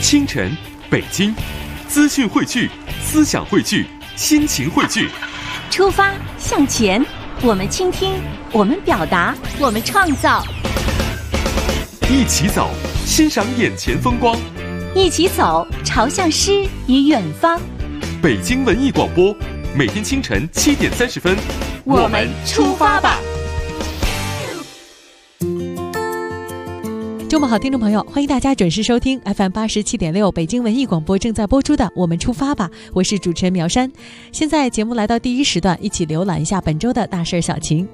清晨，北京，资讯汇聚，思想汇聚，心情汇聚。 出发向前，我们倾听，我们表达，我们创造。 一起走，欣赏眼前风光。 一起走，朝向诗与远方。 北京文艺广播，每天清晨7点30分， 我们出发吧。 周末好，听众朋友，欢迎大家准时收听 FM 87.6北京文艺广播正在播出的《我们出发吧》，我是主持人苗山。现在节目来到第一时段，一起浏览一下本周的大事小情。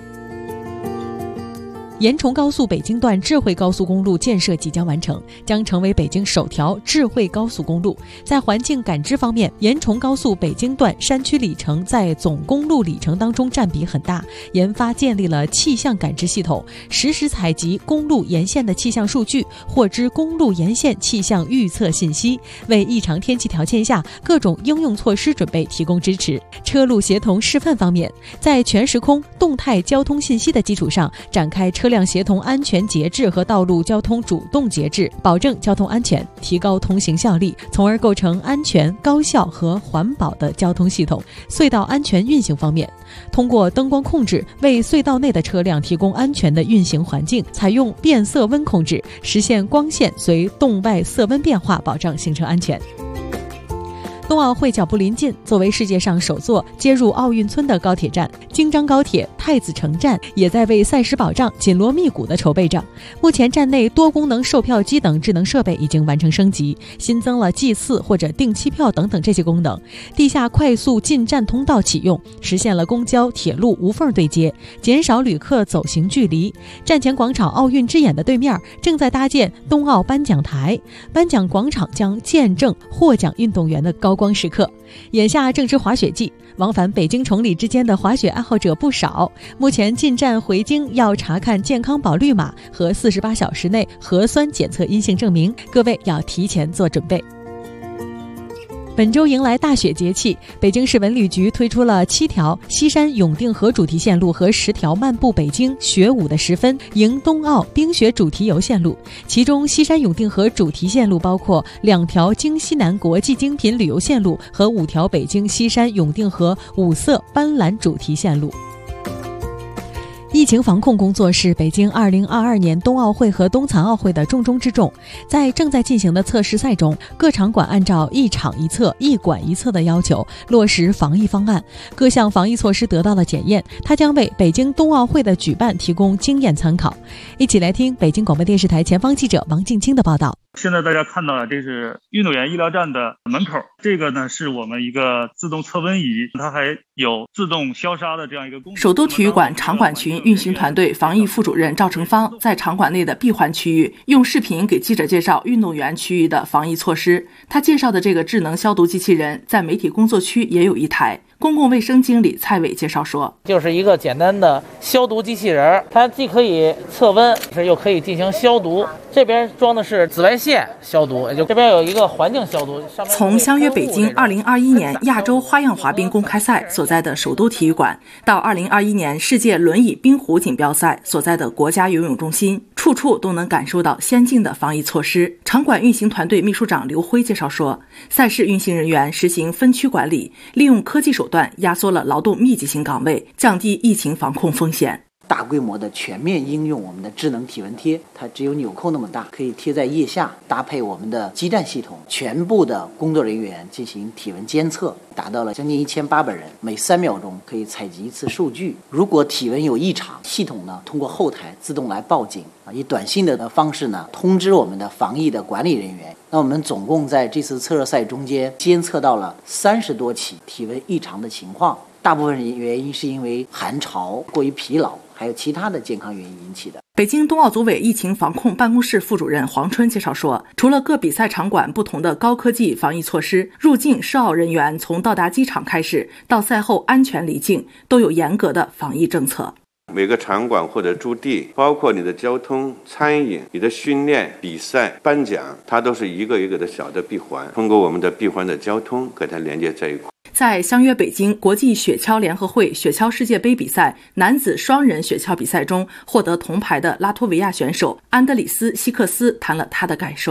延崇高速北京段智慧高速公路建设即将完成，将成为北京首条智慧高速公路。在环境感知方面，延崇高速北京段山区里程在总公路里程当中占比很大，研发建立了气象感知系统，实时采集公路沿线的气象数据，获知公路沿线气象预测信息，为异常天气条件下各种应用措施准备提供支持。车路协同示范方面，在全时空动态交通信息的基础上，展开车辆协同安全节制和道路交通主动节制，保证交通安全，提高通行效率，从而构成安全、高效和环保的交通系统。隧道安全运行方面，通过灯光控制为隧道内的车辆提供安全的运行环境，采用变色温控制，实现光线随动外色温变化，保障行车安全。冬奥会脚步临近，作为世界上首座接入奥运村的高铁站，京张高铁太子城站也在为赛事保障紧锣密鼓地筹备着。目前站内多功能售票机等智能设备已经完成升级，新增了计次或者订期票等等这些功能。地下快速进站通道启用，实现了公交、铁路无缝对接，减少旅客走行距离。站前广场奥运之眼的对面正在搭建冬奥颁奖台，颁奖广场将见证获奖运动员的高光时刻。眼下正值滑雪季，往返北京崇礼之间的滑雪爱好者不少。目前进站回京要查看健康宝绿码和48小时内核酸检测阴性证明，各位要提前做准备。本周迎来大雪节气，北京市文旅局推出了7条西山永定河主题线路和10条漫步北京雪舞的时分迎冬奥冰雪主题游线路。其中西山永定河主题线路包括2条京西南国际精品旅游线路和5条北京西山永定河5色斑斓主题线路。疫情防控工作是北京2022年冬奥会和冬残奥会的重中之重。在正在进行的测试赛中，各场馆按照一场一测、一馆一测的要求落实防疫方案，各项防疫措施得到了检验，它将为北京冬奥会的举办提供经验参考。一起来听北京广播电视台前方记者王静清的报道。 现在大家看到了，这是运动员医疗站的门口，这个呢是我们一个自动测温仪，它还有自动消杀的这样一个功能。 首都体育馆场馆群运行团队防疫副主任赵成芳在场馆内的闭环区域用视频给记者介绍运动员区域的防疫措施。他介绍的这个智能消毒机器人在媒体工作区也有一台。公共卫生经理蔡伟介绍说， 就是一个简单的消毒机器人，它既可以测温，又可以进行消毒。这边装的是紫外线消毒，也就这边有一个环境消毒。 从相约北京2021年亚洲花样滑冰公开赛所在的首都体育馆，到2021年世界轮椅冰壶锦标赛所在的国家游泳中心，处处都能感受到先进的防疫措施。场馆运行团队秘书长刘辉介绍说，赛事运行人员实行分区管理，利用科技手段压缩了劳动密集型岗位，降低疫情防控风险。 大规模的全面应用我们的智能体温贴，它只有纽扣那么大，可以贴在腋下，搭配我们的基站系统，全部的工作人员进行体温监测，达到了将近1800人，每3秒钟可以采集一次数据。如果体温有异常，系统呢通过后台自动来报警，以短信的方式呢通知我们的防疫的管理人员。那我们总共在这次测热赛中间监测到了30多起体温异常的情况，大部分原因是因为寒潮、过于疲劳，还有其他的健康原因引起的。 北京冬奥组委疫情防控办公室副主任黄春介绍说，除了各比赛场馆不同的高科技防疫措施，入境涉奥人员从到达机场开始到赛后安全离境都有严格的防疫政策。 每个场馆或者驻地，包括你的交通、餐饮、你的训练、比赛、颁奖，它都是一个一个的小的闭环，通过我们的闭环的交通给它连接在一块。 在相约北京国际雪橇联合会雪橇世界杯比赛男子双人雪橇比赛中获得铜牌的拉脱维亚选手安德里斯·希克斯谈了他的感受。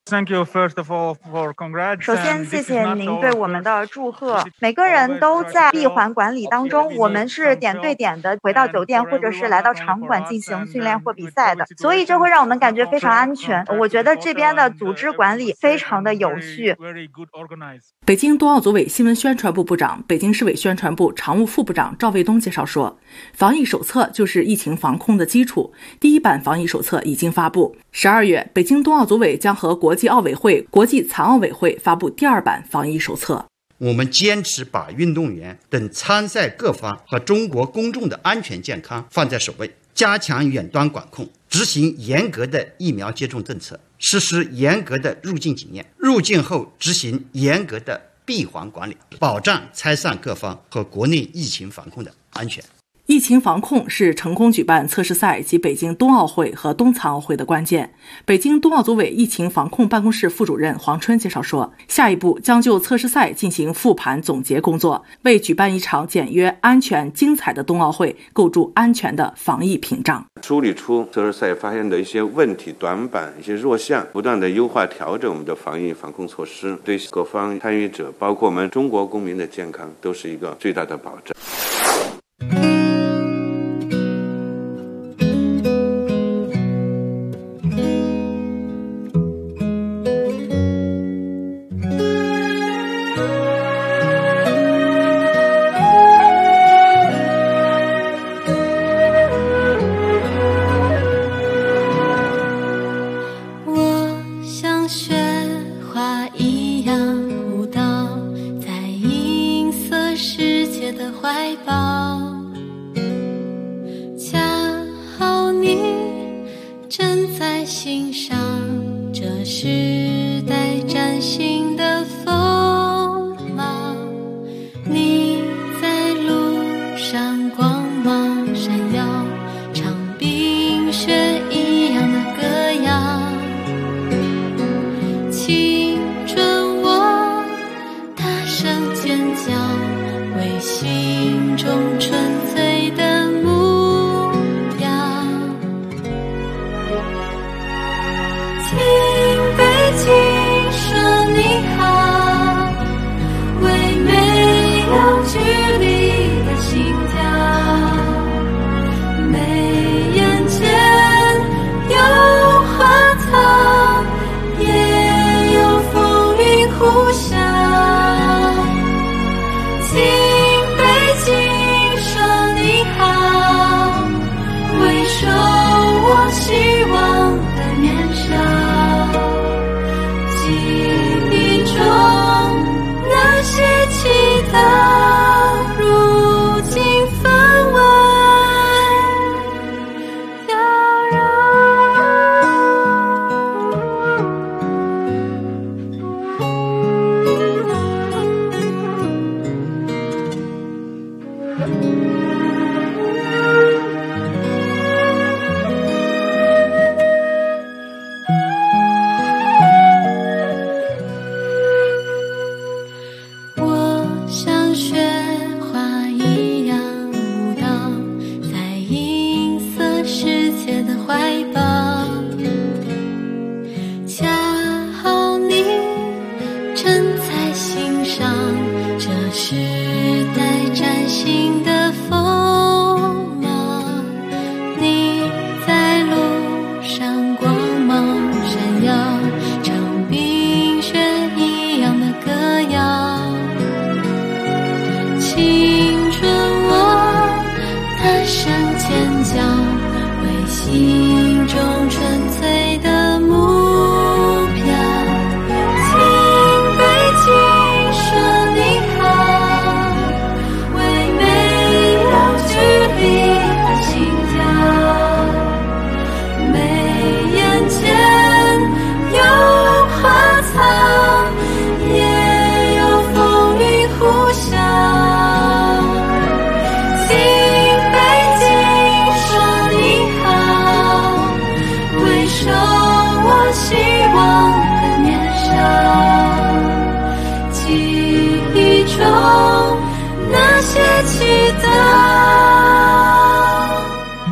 首先，谢谢您对我们的祝贺。每个人都在闭环管理当中，我们是点对点的回到酒店或者是来到场馆进行训练或比赛的，所以这会让我们感觉非常安全。我觉得这边的组织管理非常的有序。 北京冬奥组委新闻宣传部部长、北京市委宣传部常务副部长赵卫东介绍说，防疫手册就是疫情防控的基础，第一版防疫手册已经发布。12月，北京冬奥组委将和国际奥委会、国际残奥委会发布第2版防疫手册。 我们坚持把运动员等参赛各方和中国公众的安全健康放在首位，加强远端管控，执行严格的疫苗接种政策，实施严格的入境检验，入境后执行严格的闭环管理，保障参赛各方和国内疫情防控的安全。 疫情防控是成功举办测试赛及北京冬奥会和冬残奥会的关键。北京冬奥组委疫情防控办公室副主任黄春介绍说，下一步将就测试赛进行复盘总结工作，为举办一场简约、安全、精彩的冬奥会构筑安全的防疫屏障。 梳理出测试赛发现的一些问题、短板、一些弱项，不断的优化调整我们的防疫防控措施，对各方参与者，包括我们中国公民的健康，都是一个最大的保障。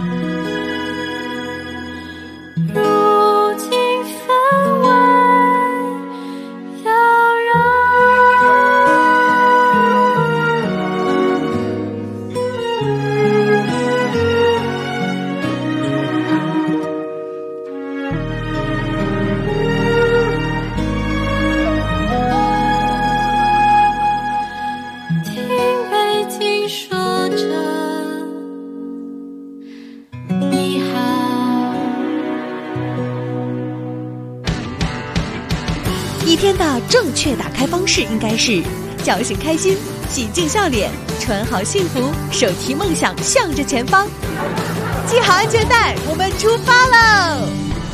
如今分外一天的正确打开方式应该是叫醒开心，洗净笑脸，穿好幸福，手提梦想向着前方。系好安全带，我们出发喽！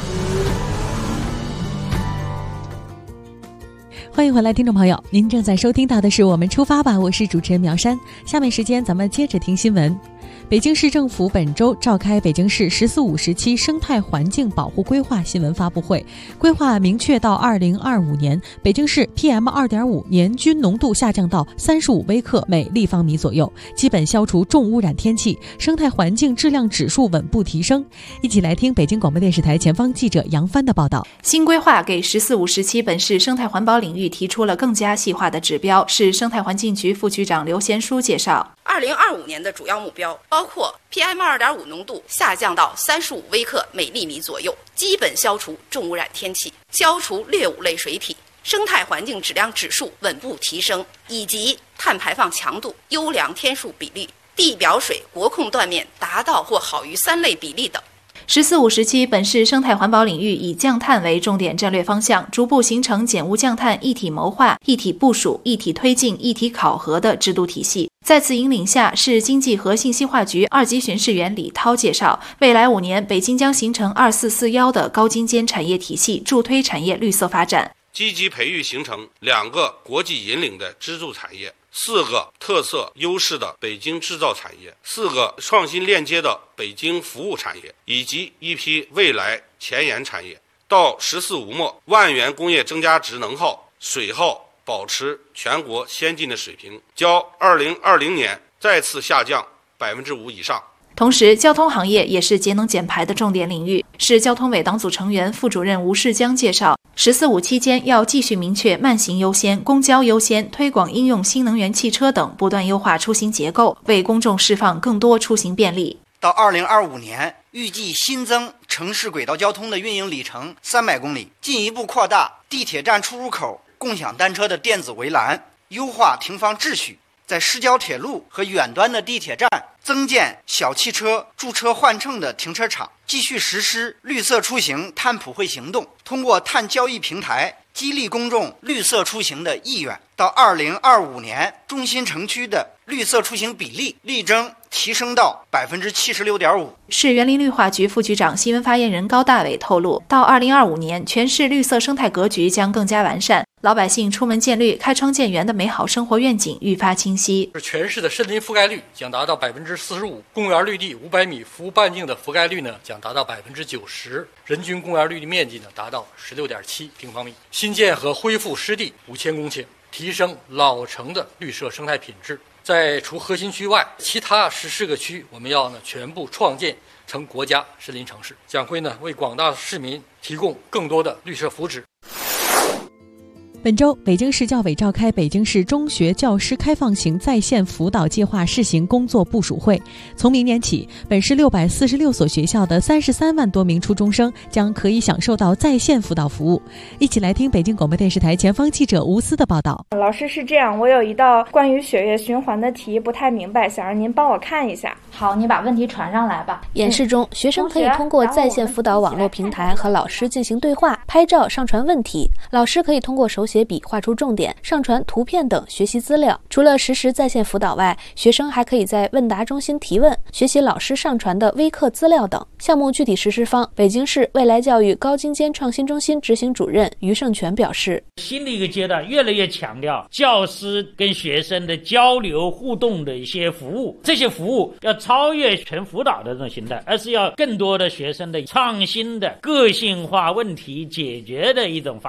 欢迎回来，听众朋友，您正在收听到的是我们出发吧，我是主持人苗山。下面时间咱们接着听新闻。北京市政府本周召开北京市“十四五”时期生态环境保护规划新闻发布会。规划明确到2025年，北京市 PM2.5 年均浓度下降到35微克每立方米左右，基本消除重污染天气，生态环境质量指数稳步提升。一起来听北京广播电视台前方记者杨帆的报道。 新规划给“十四五”时期本市生态环保领域提出了更加细化的指标。市生态环境局副局长刘贤书介绍 ，2025年的主要目标包括 PM2.5 浓度下降到35微克每立米左右，基本消除重污染天气，消除劣五类水体，生态环境质量指数稳步提升，以及碳排放强度、优良天数比例、地表水国控断面达到或好于3类比例等。 “十四五”时期本市生态环保领域以降碳为重点战略方向，逐步形成减污降碳一体谋划、一体部署、一体推进、一体考核的制度体系。在此引领下，市经济和信息化局2级巡视员李涛介绍，未来5年，北京将形成2441的高精尖产业体系，助推产业绿色发展， 积极培育形成2个国际引领的支柱产业，4个特色优势的北京制造产业，4个创新链接的北京服务产业，以及一批未来前沿产业。到“14·5”末，万元工业增加值能耗、水耗保持全国先进的水平，较2020年再次下降5%以上。 同时，交通行业也是节能减排的重点领域。市交通委党组成员、副主任吴世江介绍，“14·5”期间要继续明确慢行优先、公交优先，推广应用新能源汽车等，不断优化出行结构，为公众释放更多出行便利。 到2025年，预计新增城市轨道交通的运营里程300公里，进一步扩大地铁站出入口共享单车的电子围栏，优化停放秩序。在市郊铁路和远端的地铁站增建小汽车驻车换乘的停车场，继续实施绿色出行碳普惠行动，通过碳交易平台激励公众绿色出行的意愿。到2025年，中心城区的绿色出行比例力争提升到76.5%。 市园林绿化局副局长、新闻发言人高大伟透露，到2025年，全市绿色生态格局将更加完善，老百姓出门见绿、开窗见园的美好生活愿景愈发清晰。 全市的森林覆盖率将达到45%，公园绿地500米服务半径的覆盖率呢将达到90%，人均公园绿地面积呢达到16.7平方米。新建和恢复湿地5000公顷，提升老城的绿色生态品质。在除核心区外，其他14个区我们要全部创建成国家森林城市，将会为广大市民提供更多的绿色福祉。 本周，北京市教委召开北京市中学教师开放型在线辅导计划试行工作部署会。从明年起，本市646所学校的33万多名初中生将可以享受到在线辅导服务。一起来听北京广播电视台前方记者吴思的报道。 老师，是这样，我有一道关于血液循环的题不太明白，想让您帮我看一下。 好，你把问题传上来吧。演示中，学生可以通过在线辅导网络平台和老师进行对话，拍照上传问题，老师可以通过手写笔画出重点，上传图片等学习资料。除了实时在线辅导外，学生还可以在问答中心提问，学习老师上传的微课资料等。项目具体实施方，北京市未来教育高精尖创新中心执行主任于胜全表示， 新的一个阶段越来越强调教师跟学生的交流互动的一些服务，这些服务要超越全辅导的这种形态，而是要更多的学生的创新的个性化问题解决的一种发展。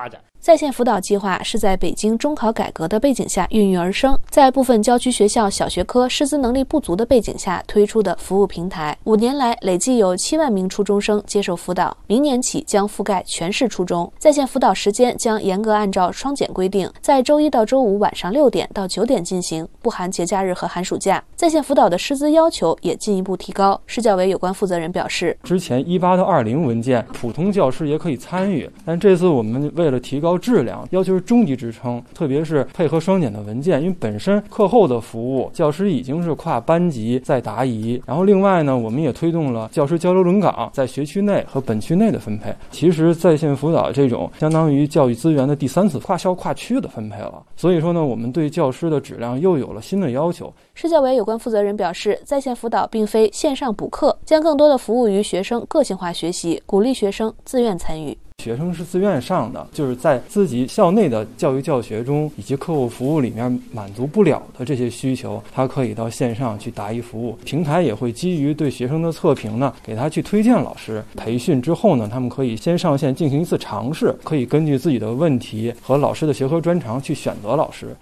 在线辅导计划是在北京中考改革的背景下孕育而生，在部分郊区学校小学科师资能力不足的背景下推出的服务平台。5年来，累计有7万名初中生接受辅导，明年起将覆盖全市初中。在线辅导时间将严格按照双减规定，在周一到周五晚上6点到9点进行，不含节假日和寒暑假。在线辅导的师资要求也进一步提高。市教委有关负责人表示， 之前18到20文件，普通教师也可以参与，但这次我们为了提高质量，要求是中级职称，特别是配合双减的文件，因为本身课后的服务，教师已经是跨班级在答疑。然后另外呢，我们也推动了教师交流轮岗在学区内和本区内的分配。其实在线辅导这种相当于教育资源的第3次跨校跨区的分配了。所以说呢，我们对教师的质量又有了新的要求。 市教委有关负责人表示，在线辅导并非线上补课，将更多的服务于学生个性化学习，鼓励学生自愿参与。 学生是自愿上的，就是在自己校内的教育教学中以及课后服务里面满足不了的这些需求，他可以到线上去答疑服务。平台也会基于对学生的测评呢，给他去推荐老师。培训之后呢，他们可以先上线进行一次尝试，可以根据自己的问题和老师的学科专长去选择老师。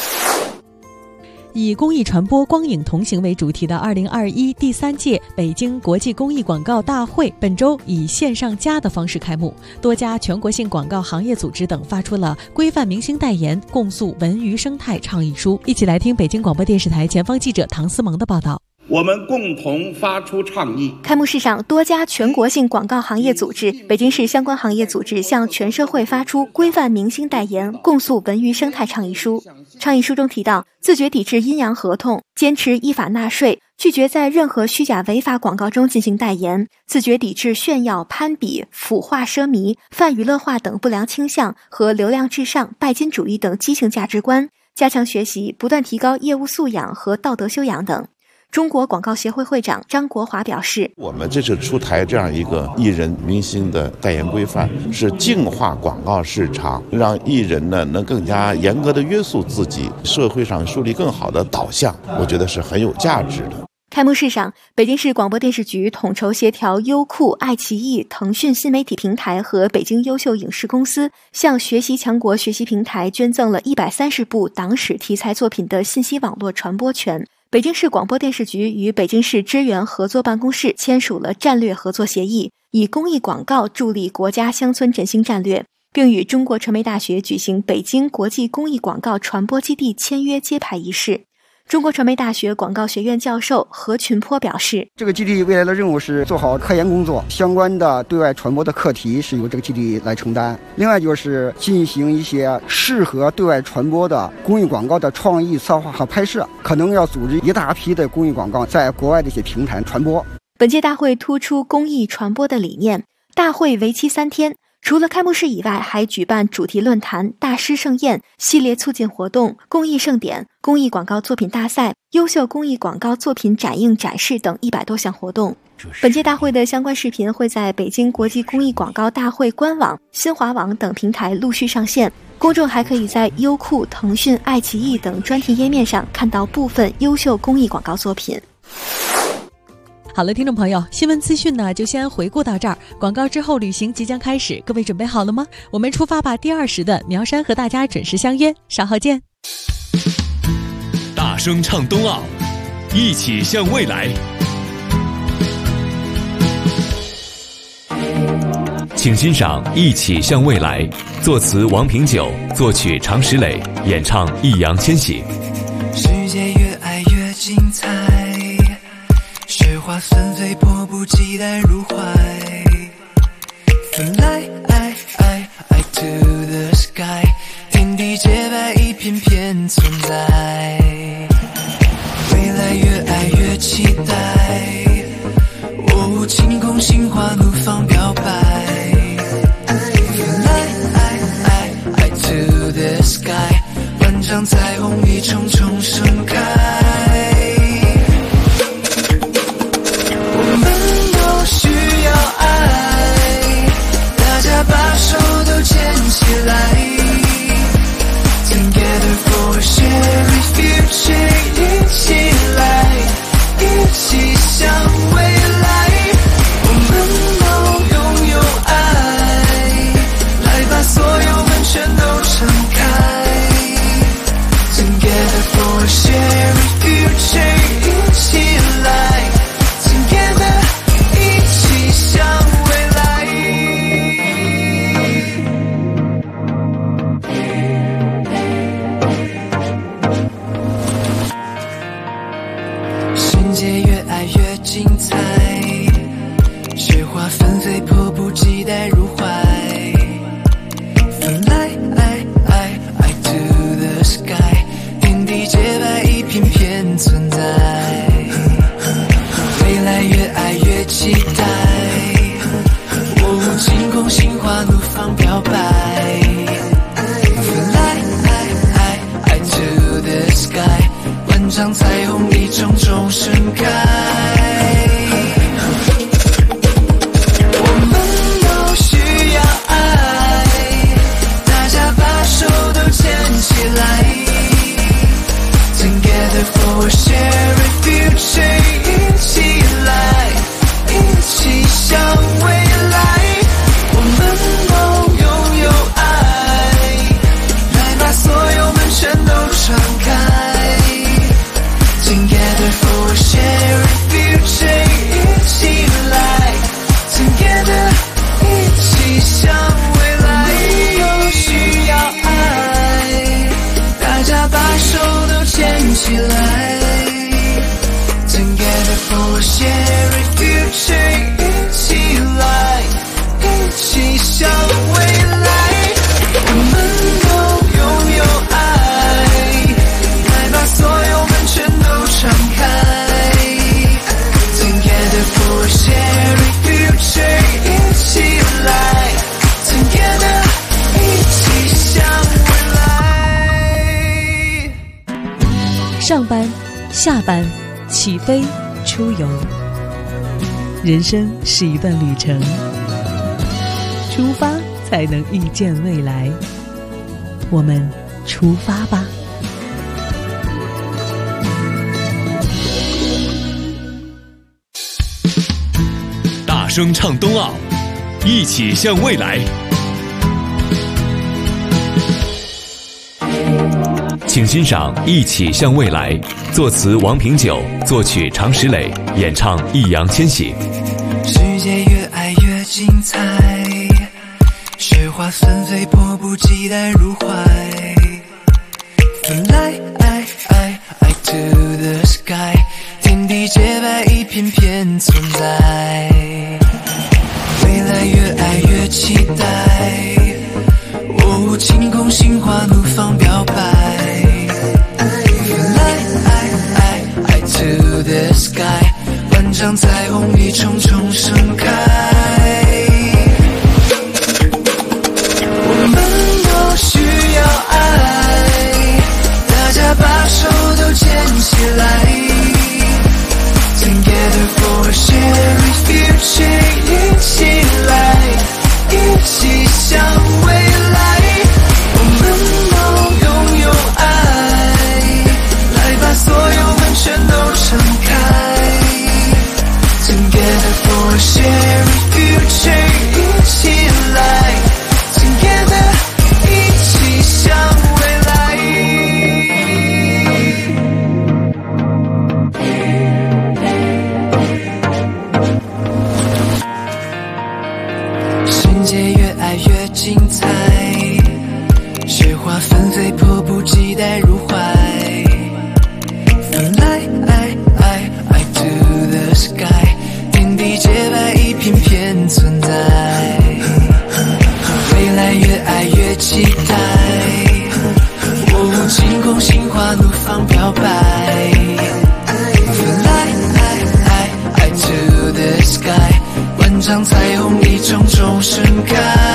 以公益传播、光影同行为主题的2021第3届北京国际公益广告大会本周以线上加的方式开幕，多家全国性广告行业组织等发出了规范明星代言、共诉文娱生态倡议书。一起来听北京广播电视台前方记者唐思萌的报道。 我们共同发出倡议。 开幕式上，多家全国性广告行业组织、北京市相关行业组织向全社会发出规范明星代言、共诉文娱生态倡议书。倡议书中提到，自觉抵制阴阳合同，坚持依法纳税，拒绝在任何虚假违法广告中进行代言，自觉抵制炫耀、攀比、腐化奢靡、泛娱乐化等不良倾向和流量至上、拜金主义等畸形价值观，加强学习，不断提高业务素养和道德修养等。中国广告协会会长张国华表示， 我们这次出台这样一个艺人明星的代言规范，是净化广告市场，让艺人呢能更加严格的约束自己，社会上树立更好的导向，我觉得是很有价值的。 开幕式上，北京市广播电视局统筹协调优酷、爱奇艺、腾讯新媒体平台和北京优秀影视公司，向学习强国学习平台捐赠了130部党史题材作品的信息网络传播权。北京市广播电视局与北京市支援合作办公室签署了战略合作协议，以公益广告助力国家乡村振兴战略，并与中国传媒大学举行北京国际公益广告传播基地签约揭牌仪式。中国传媒大学广告学院教授何群坡表示， 这个基地未来的任务是做好科研工作，相关的对外传播的课题是由这个基地来承担。另外就是进行一些适合对外传播的公益广告的创意策划和拍摄，可能要组织一大批的公益广告在国外的一些平台传播。 本届大会突出公益传播的理念，大会为期3天。除了开幕式以外，还举办主题论坛、大师盛宴、系列促进活动、公益盛典、公益广告作品大赛、优秀公益广告作品展映展示等100多项活动。本届大会的相关视频会在北京国际公益广告大会官网、新华网等平台陆续上线，公众还可以在优酷、腾讯、爱奇艺等专题页面上看到部分优秀公益广告作品。 好了，听众朋友，新闻资讯呢就先回顾到这儿。广告之后，旅行即将开始，各位准备好了吗？我们出发吧！第2时的苗山和大家准时相约，稍后见。 大声唱冬奥，一起向未来。请欣赏《一起向未来》，作词王平久，作曲常石磊，演唱易烊千玺。 世界越爱越精彩，雪花纷飞，迫不及待入怀。Fly to the sky， 天地洁白，一片片存在。未来越爱越期待，哦，晴空心花怒放表白。Fly to the sky， 万丈彩虹一重重盛开。我们都需要爱，大家把手都牵起来 Together for a shared future， 一起来，一起向未来。我们都拥有爱，来把所有温泉方表白。Fly to the sky， 万丈彩虹一重重盛开。我们都需要爱，大家把手都牵起来。Together for a shared future， 一起来，一起向未来。我们都拥有爱，来把所有门全都敞开。Together for a shared future， 一起来 Together， 一起向未来。都需要爱，大家把手都牵起来。Together for a shared future， 一起来，一起向未来。我们都拥有爱，来把所有门全都敞开。Together for a shared future， 一起来 Together， 一起向未来。 上班、下班、起飞、出游，人生是一段旅程，出发才能遇见未来。我们出发吧！ 大声唱冬奥，一起向未来。请欣赏《一起向未来》，作词王平久，作曲常石磊，演唱易烊千玺。 世界越爱越精彩，雪花纷飞，迫不及待入怀。Fly to the sky， 天地洁白，一片片存在。未来越爱越期待，晴空心花怒放表白。Fly to the sky， 万丈彩虹一重重盛开。我们都需要爱，大家把手都牵起来。Together for a shared future， 一起来，一起向未来。我们都拥有爱，来把所有门全都敞开。Together for a shared future， 一起来 Together， 一起向未来。世界越爱越精彩，雪花纷飞，迫不及待入怀。Fly to the sky， 天地洁白，一片片存在。未来越爱越期待，晴空心花怒放表白。Fly to the sky， 万丈彩虹一重重盛开。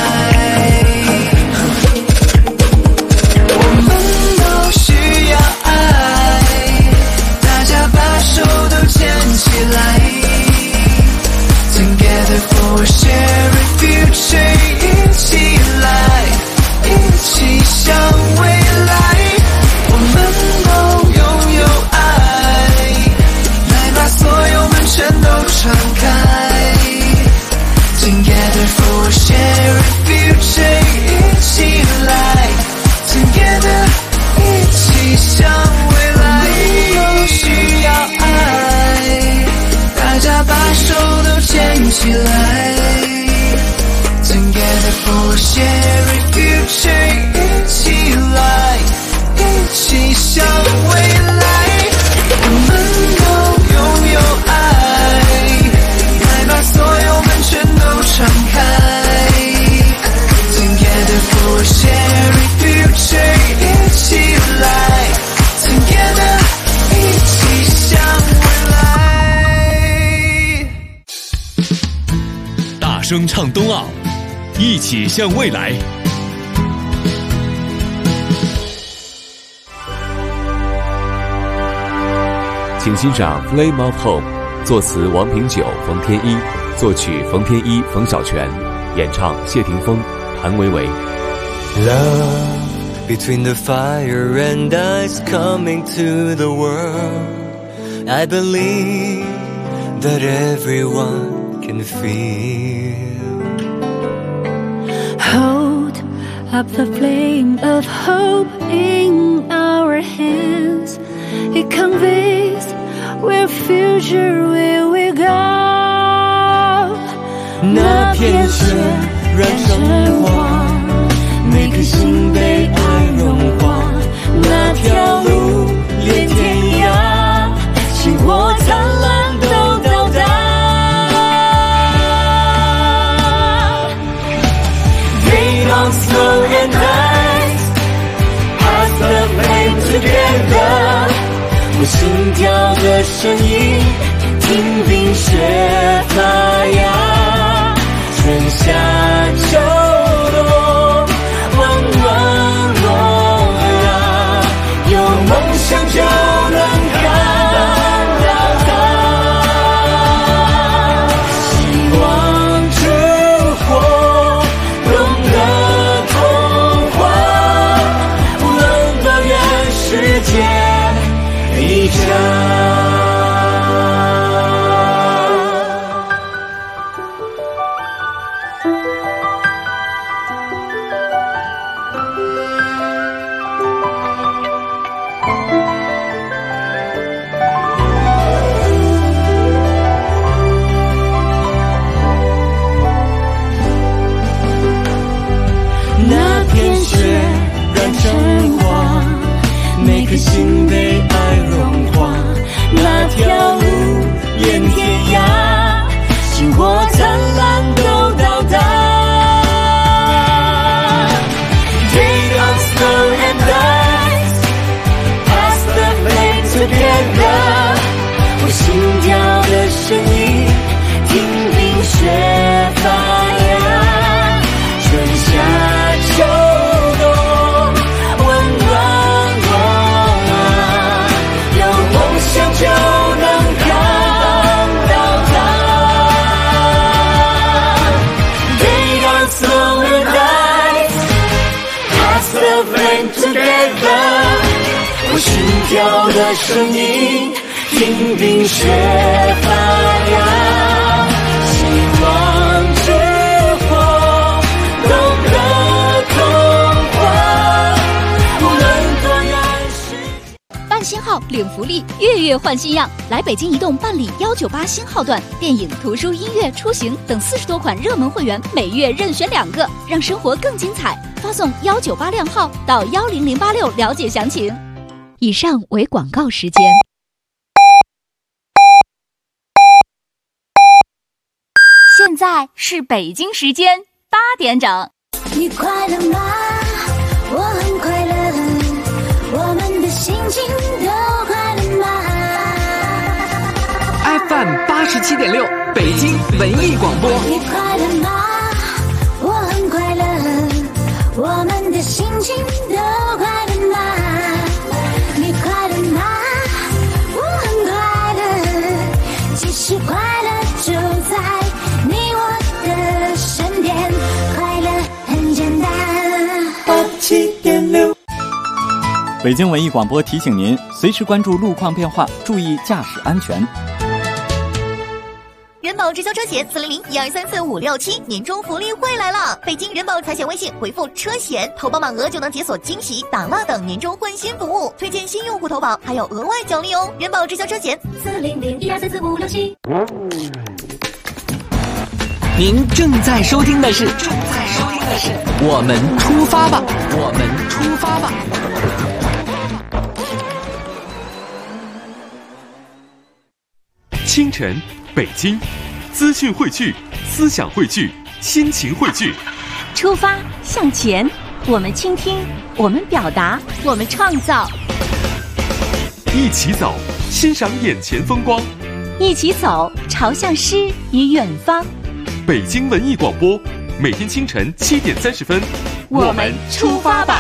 我们都需要爱，大家把手都牵起来。Together for a shared future， 一起来，一起向未来。我们都拥有爱，来把所有门全都敞开。Together for a shared future， 一起来 Together， 一起向未来。都需要爱，大家把手都牵起来。Together for a shared future， 一起来，一起向未来。我们都拥有爱，来把所有门全都敞开。Together for a shared future， 一起来 Together， 一起向未来。 大声唱冬奥， 一起向未来。请欣赏《Flame of Hope》，作词王平九、冯天一，作曲冯天一、冯小泉，演唱谢霆锋、谭维维。 Love between the fire and ice coming to the world. I believe that everyone can feel. Hold up the flame of hope in our hands. It conveys where future will we go. 那片雪染成黄，每颗心被爱融化。那条路连天涯，星火灿烂都到达。They don't slow and rise, pass the flame together. 我心跳的声音，听冰雪发芽，春夏秋冬，温暖融化，有梦想就能看到它。希望之火，懂得童话，无论多远世界一家。那片雪染成黄，每颗心被爱融化。那条路连天涯，星火灿烂都到达。They don't slow and rise, pass the flame together. 我心跳的声音，听冰雪发芽，春夏秋冬，温暖融化，有梦想就能看到它。They don't slow and rise, pass the flame together. 我心跳的声音，听冰雪发芽，希望之火，懂得童话，无论多远世界。 办新号领福利，月月换新样，来北京移动办理198新号段，电影、图书、音乐、出行等40多款热门会员，每月任选2个，让生活更精彩。发送198靓号到10086了解详情。以上为广告时间。现在是北京时间8点整。 你快乐吗？我很快乐，我们的心情都快乐吗 ？FM87.6，北京文艺广播。 你快乐吗？我很快乐，我们的心情都快乐吗？你快乐吗？我很快乐，其实快乐就在你我的身边，快乐很简单。87.6， 北京文艺广播提醒您，随时关注路况变化，注意驾驶安全。 人保直销车险400-1234-567年终福利会来了！北京人保财险微信回复车险，投保满额就能解锁惊喜、打蜡等年终换新服务，推荐新用户投保还有额外奖励哦！人保直销车险400-1234-567。 您正在收听的是我们出发吧，我们出发吧。 清晨，北京，资讯汇聚，思想汇聚，心情汇聚。 出发向前，我们倾听，我们表达，我们创造。 一起走，欣赏眼前风光。 一起走，朝向诗与远方。 北京文艺广播， 每天清晨7点30分， 我们出发吧。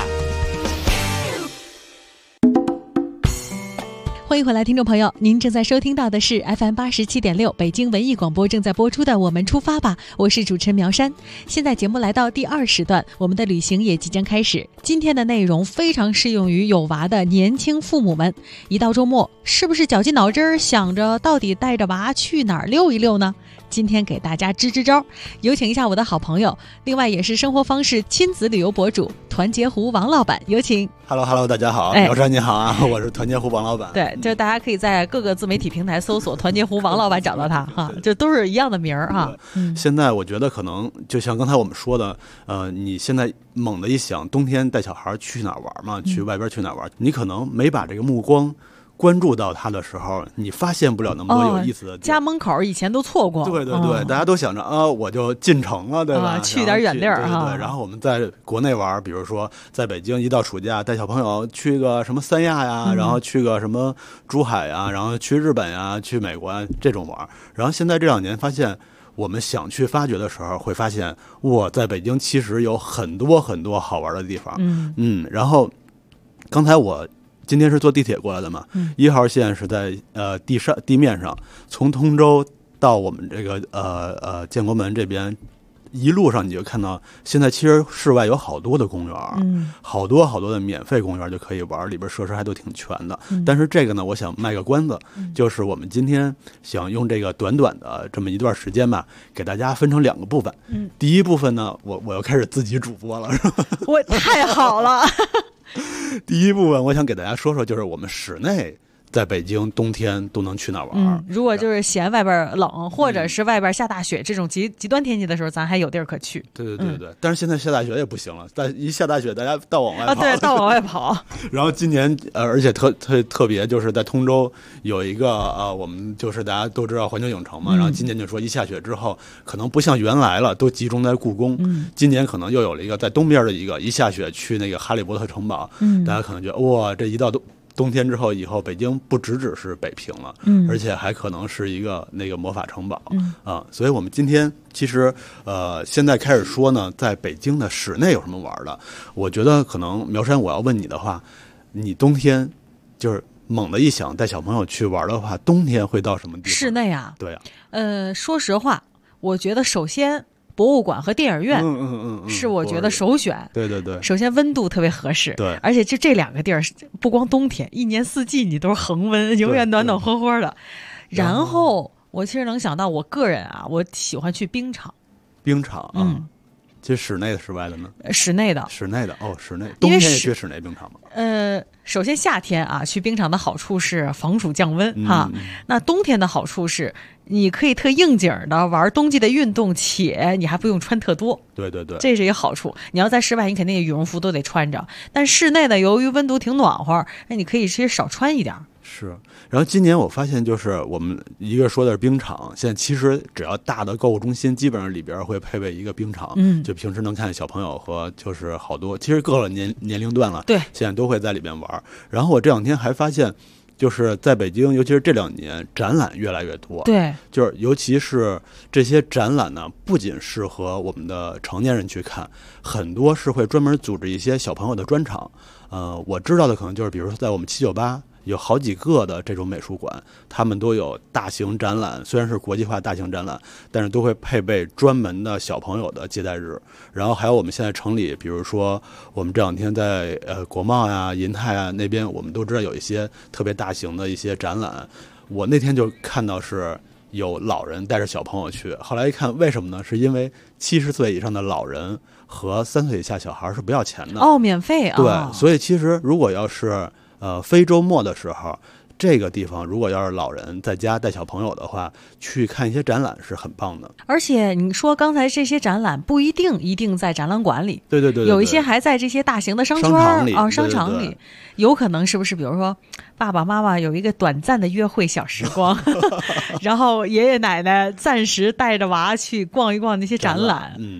欢迎回来，听众朋友，您正在收听到的是 FM 87.6北京文艺广播正在播出的《我们出发吧》，我是主持人苗山。现在节目来到第2时段，我们的旅行也即将开始。今天的内容非常适用于有娃的年轻父母们。一到周末，是不是绞尽脑汁想着到底带着娃去哪儿溜一溜呢？今天给大家支支招，有请一下我的好朋友，另外也是生活方式亲子旅游博主团结湖王老板，有请。 Hello， 大家好，苗山你好啊，我是团结湖王老板。 对，就大家可以在各个自媒体平台搜索团结湖王老板找到他哈，就都是一样的名儿哈。 现在我觉得可能就像刚才我们说的，你现在猛的一想，冬天带小孩去哪儿玩嘛，去外边去哪儿玩，你可能没把这个目光关注到他的时候，你发现不了那么多有意思的家门口以前都错过。 对，大家都想着啊，我就进城了，对吧？ 去点远地儿哈。 对，然后我们在国内玩，比如说在北京，一到暑假带小朋友去个什么三亚呀，然后去个什么珠海呀，然后去日本呀，去美国呀这种玩。然后现在这2年发现，我们想去发掘的时候，会发现哇，在北京其实有很多很多好玩的地方。然后刚才我今天是坐地铁过来的嘛，1号线是在地面上，从通州到我们这个建国门这边，一路上你就看到，现在其实室外有好多的公园，好多好多的免费公园就可以玩，里边设施还都挺全的。但是这个呢，我想卖个关子，就是我们今天想用这个短短的这么一段时间吧，给大家分成2个部分。第一部分呢，我要开始自己主播了，是吧？ 我太好了。 第一部分我想给大家说说，就是我们室内在北京冬天都能去哪玩。 如果就是嫌外边冷，或者是外边下大雪这种极端天气的时候，咱还有地儿可去。 对，但是现在下大雪也不行了，一下大雪大家倒往外跑。 对，倒往外跑。 然后今年而且特别就是在通州有一个我们就是大家都知道环球影城嘛，然后今年就说一下雪之后，可能不像原来了，都集中在故宫。今年可能又有了一个在东边的一下雪去那个哈利波特城堡。大家可能觉得哇，这一到冬天之后，以后北京不只是北平了，而且还可能是一个那个魔法城堡所以我们今天其实现在开始说呢，在北京的室内有什么玩的？我觉得可能苗山，我要问你的话，你冬天就是猛的一想带小朋友去玩的话，冬天会到什么地方？ 室内啊？ 对啊。 说实话，我觉得首先博物馆和电影院，是我觉得首选。 对， 首先温度特别合适， 对， 而且就这2个地儿，不光冬天，一年四季你都是恒温，永远暖暖和和的。然后我其实能想到，我个人啊，我喜欢去冰场。 冰场啊，这室内的室外的呢？ 室内的室内。冬天也去室内冰场吗？ 首先夏天啊，去冰场的好处是防暑降温哈。那冬天的好处是，你可以特应景的玩冬季的运动，且你还不用穿特多。 对， 这是一个好处。你要在室外，你肯定羽绒服都得穿着，但室内呢，由于温度挺暖和，那你可以其实少穿一点。 是，然后今年我发现，就是我们一个说的是冰场，现在其实只要大的购物中心，基本上里边会配备一个冰场，就平时能看见小朋友和就是好多，其实各个年龄段了， 对， 现在都会在里边玩。然后我这2天还发现，就是在北京，尤其是这2年，展览越来越多。 对， 就是尤其是这些展览呢，不仅适合我们的成年人去看，很多是会专门组织一些小朋友的专场。我知道的可能就是，比如说在我们798。有好几个的这种美术馆，他们都有大型展览，虽然是国际化大型展览，但是都会配备专门的小朋友的接待日。然后还有我们现在城里，比如说我们这2天在国贸呀、银泰啊那边，我们都知道有一些特别大型的一些展览。我那天就看到是有老人带着小朋友去，后来一看为什么呢？是因为70岁以上的老人和3岁以下小孩是不要钱的。 免费啊。 对，所以其实如果要是非周末的时候，这个地方如果要是老人在家带小朋友的话，去看一些展览是很棒的。 而且你说刚才这些展览不一定在展览馆里， 对， 有一些还在这些大型的商场里商场里，有可能是不是比如说爸爸妈妈有一个短暂的约会小时光，然后爷爷奶奶暂时带着娃去逛一逛那些展览。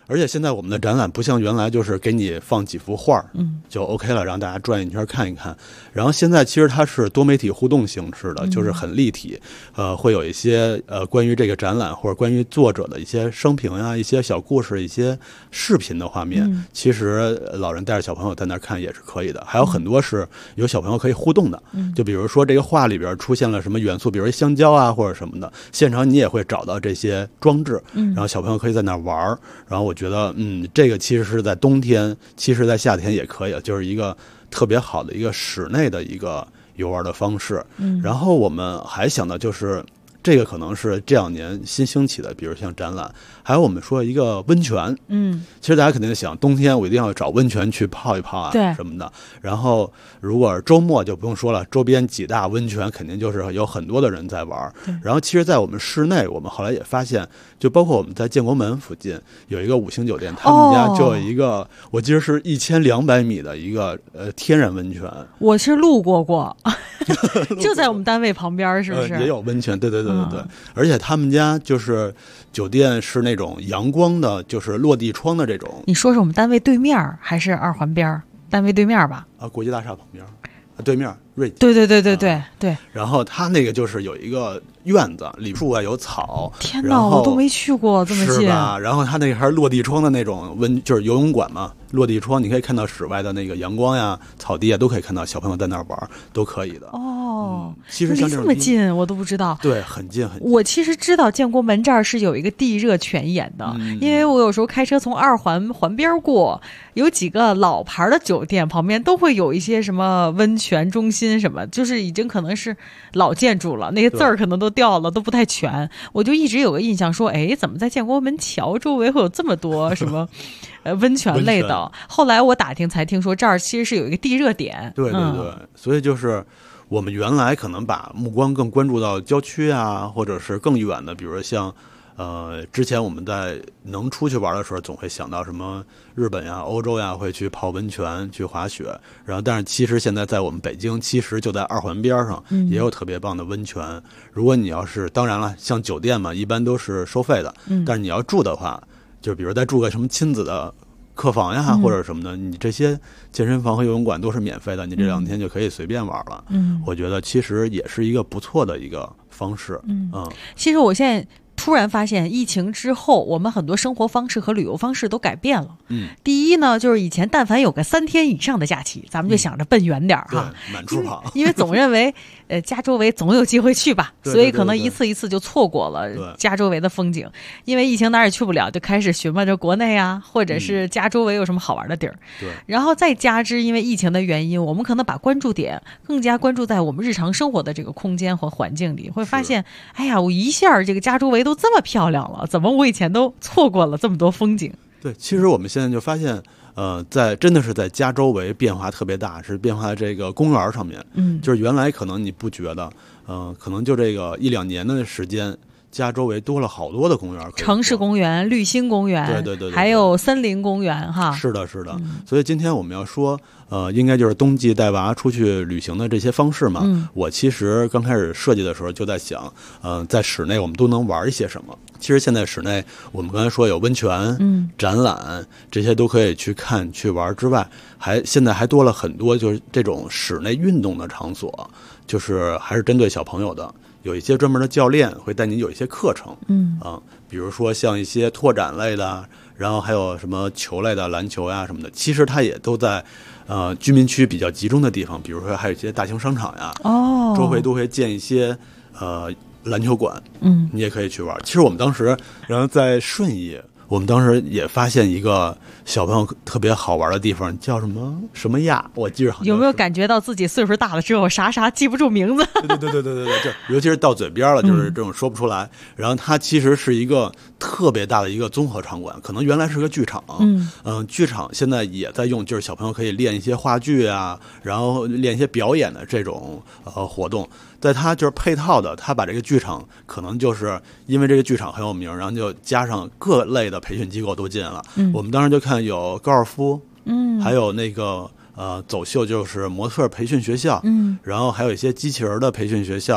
而且现在我们的展览不像原来就是给你放几幅画，就 OK 了，让大家转一圈看一看。然后现在其实它是多媒体互动形式的，就是很立体，会有一些关于这个展览或者关于作者的一些生平啊、一些小故事、一些视频的画面。其实老人带着小朋友在那儿看也是可以的，还有很多是有小朋友可以互动的，就比如说这个画里边出现了什么元素，比如香蕉啊或者什么的，现场你也会找到这些装置，然后小朋友可以在那儿玩。然后我觉得这个其实是在冬天，其实在夏天也可以，就是一个特别好的一个室内的一个游玩的方式。然后我们还想到就是这个可能是这2年新兴起的，比如像展览，还有我们说一个温泉。其实大家肯定想，冬天我一定要找温泉去泡一泡啊什么的。然后如果是周末就不用说了，周边几大温泉肯定就是有很多的人在玩。然后其实在我们室内，我们后来也发现，就包括我们在建国门附近有一个5星酒店，他们家就有一个我记得是1200米的一个天然温泉。 我是路过就在我们单位旁边，是不是？ 也有温泉，对。而且他们家就是酒店是那种阳光的，就是落地窗的这种。 你说是我们单位对面还是2环边？单位对面吧？ 国际大厦旁边，对面瑞吉。 对。 然后他那个就是有一个院子，里树啊有草。 天哪，我都没去过这么近。 是吧？然后他那个还是落地窗的那种就是游泳馆嘛，落地窗你可以看到室外的那个阳光呀、草地啊，都可以看到小朋友在那儿玩，都可以的。其实像这么近我都不知道。 对，很近。 我其实知道建国门这儿是有一个地热泉眼的，因为我有时候开车从2环边过，有几个老牌的酒店旁边都会有一些什么温泉中心什么，就是已经可能是老建筑了，那些字儿可能都掉了，都不太全。我就一直有个印象说，怎么在建国门桥周围会有这么多什么温泉类的？后来我打听才听说，这儿其实是有一个地热点。 对，所以就是我们原来可能把目光更关注到郊区啊，或者是更远的，比如像之前我们在能出去玩的时候，总会想到什么日本呀、欧洲呀，会去泡温泉、去滑雪。然后，但是其实现在在我们北京，其实就在2环边上，也有特别棒的温泉。如果你要是，当然了，像酒店嘛，一般都是收费的。但是你要住的话，就比如再住个什么亲子的客房呀，或者什么的，你这些健身房和游泳馆都是免费的，你这2天就可以随便玩了。我觉得其实也是一个不错的一个方式。 其实我现在突然发现，疫情之后，我们很多生活方式和旅游方式都改变了。第一呢，就是以前但凡有个3天以上的假期，咱们就想着奔远点哈， 满处跑， 因为总认为家周围总有机会去吧，所以可能一次一次就错过了家周围的风景。因为疫情哪儿也去不了，就开始询问着国内啊，或者是家周围有什么好玩的地儿。然后再加之因为疫情的原因，我们可能把关注点更加关注在我们日常生活的这个空间和环境里，会发现，哎呀，我一下这个家周围都这么漂亮了，怎么我以前都错过了这么多风景？ 对，其实我们现在就发现，真的是在家周围变化特别大，是变化在这个公园上面。就是原来可能你不觉得，可能就这个1-2年的时间，家周围多了好多的公园， 城市公园、绿心公园，对，还有森林公园哈。 是的。所以今天我们要说，应该就是冬季带娃出去旅行的这些方式嘛。我其实刚开始设计的时候就在想，在室内我们都能玩一些什么。其实现在室内，我们刚才说有温泉、展览，这些都可以去看去玩之外，现在还多了很多就是这种室内运动的场所，就是还是针对小朋友的。有一些专门的教练会带你有一些课程，比如说像一些拓展类的，然后还有什么球类的，篮球呀什么的，其实它也都在居民区比较集中的地方，比如说还有一些大型商场呀，周围都会建一些篮球馆，你也可以去玩。其实我们当时，然后在顺义，我们当时也发现一个小朋友特别好玩的地方，叫什么亚，我记着好像。 有没有感觉到自己岁数大了之后啥记不住名字？ 对，尤其是到嘴边了，就是这种说不出来。然后它其实是一个特别大的一个综合场馆，可能原来是个剧场，剧场现在也在用，就是小朋友可以练一些话剧啊，然后练一些表演的这种活动。在它就是配套的，它把这个剧场可能就是因为这个剧场很有名，然后就加上各类的培训机构都进来了。我们当时就看有高尔夫，还有那个走秀，就是模特培训学校，然后还有一些机器人的培训学校，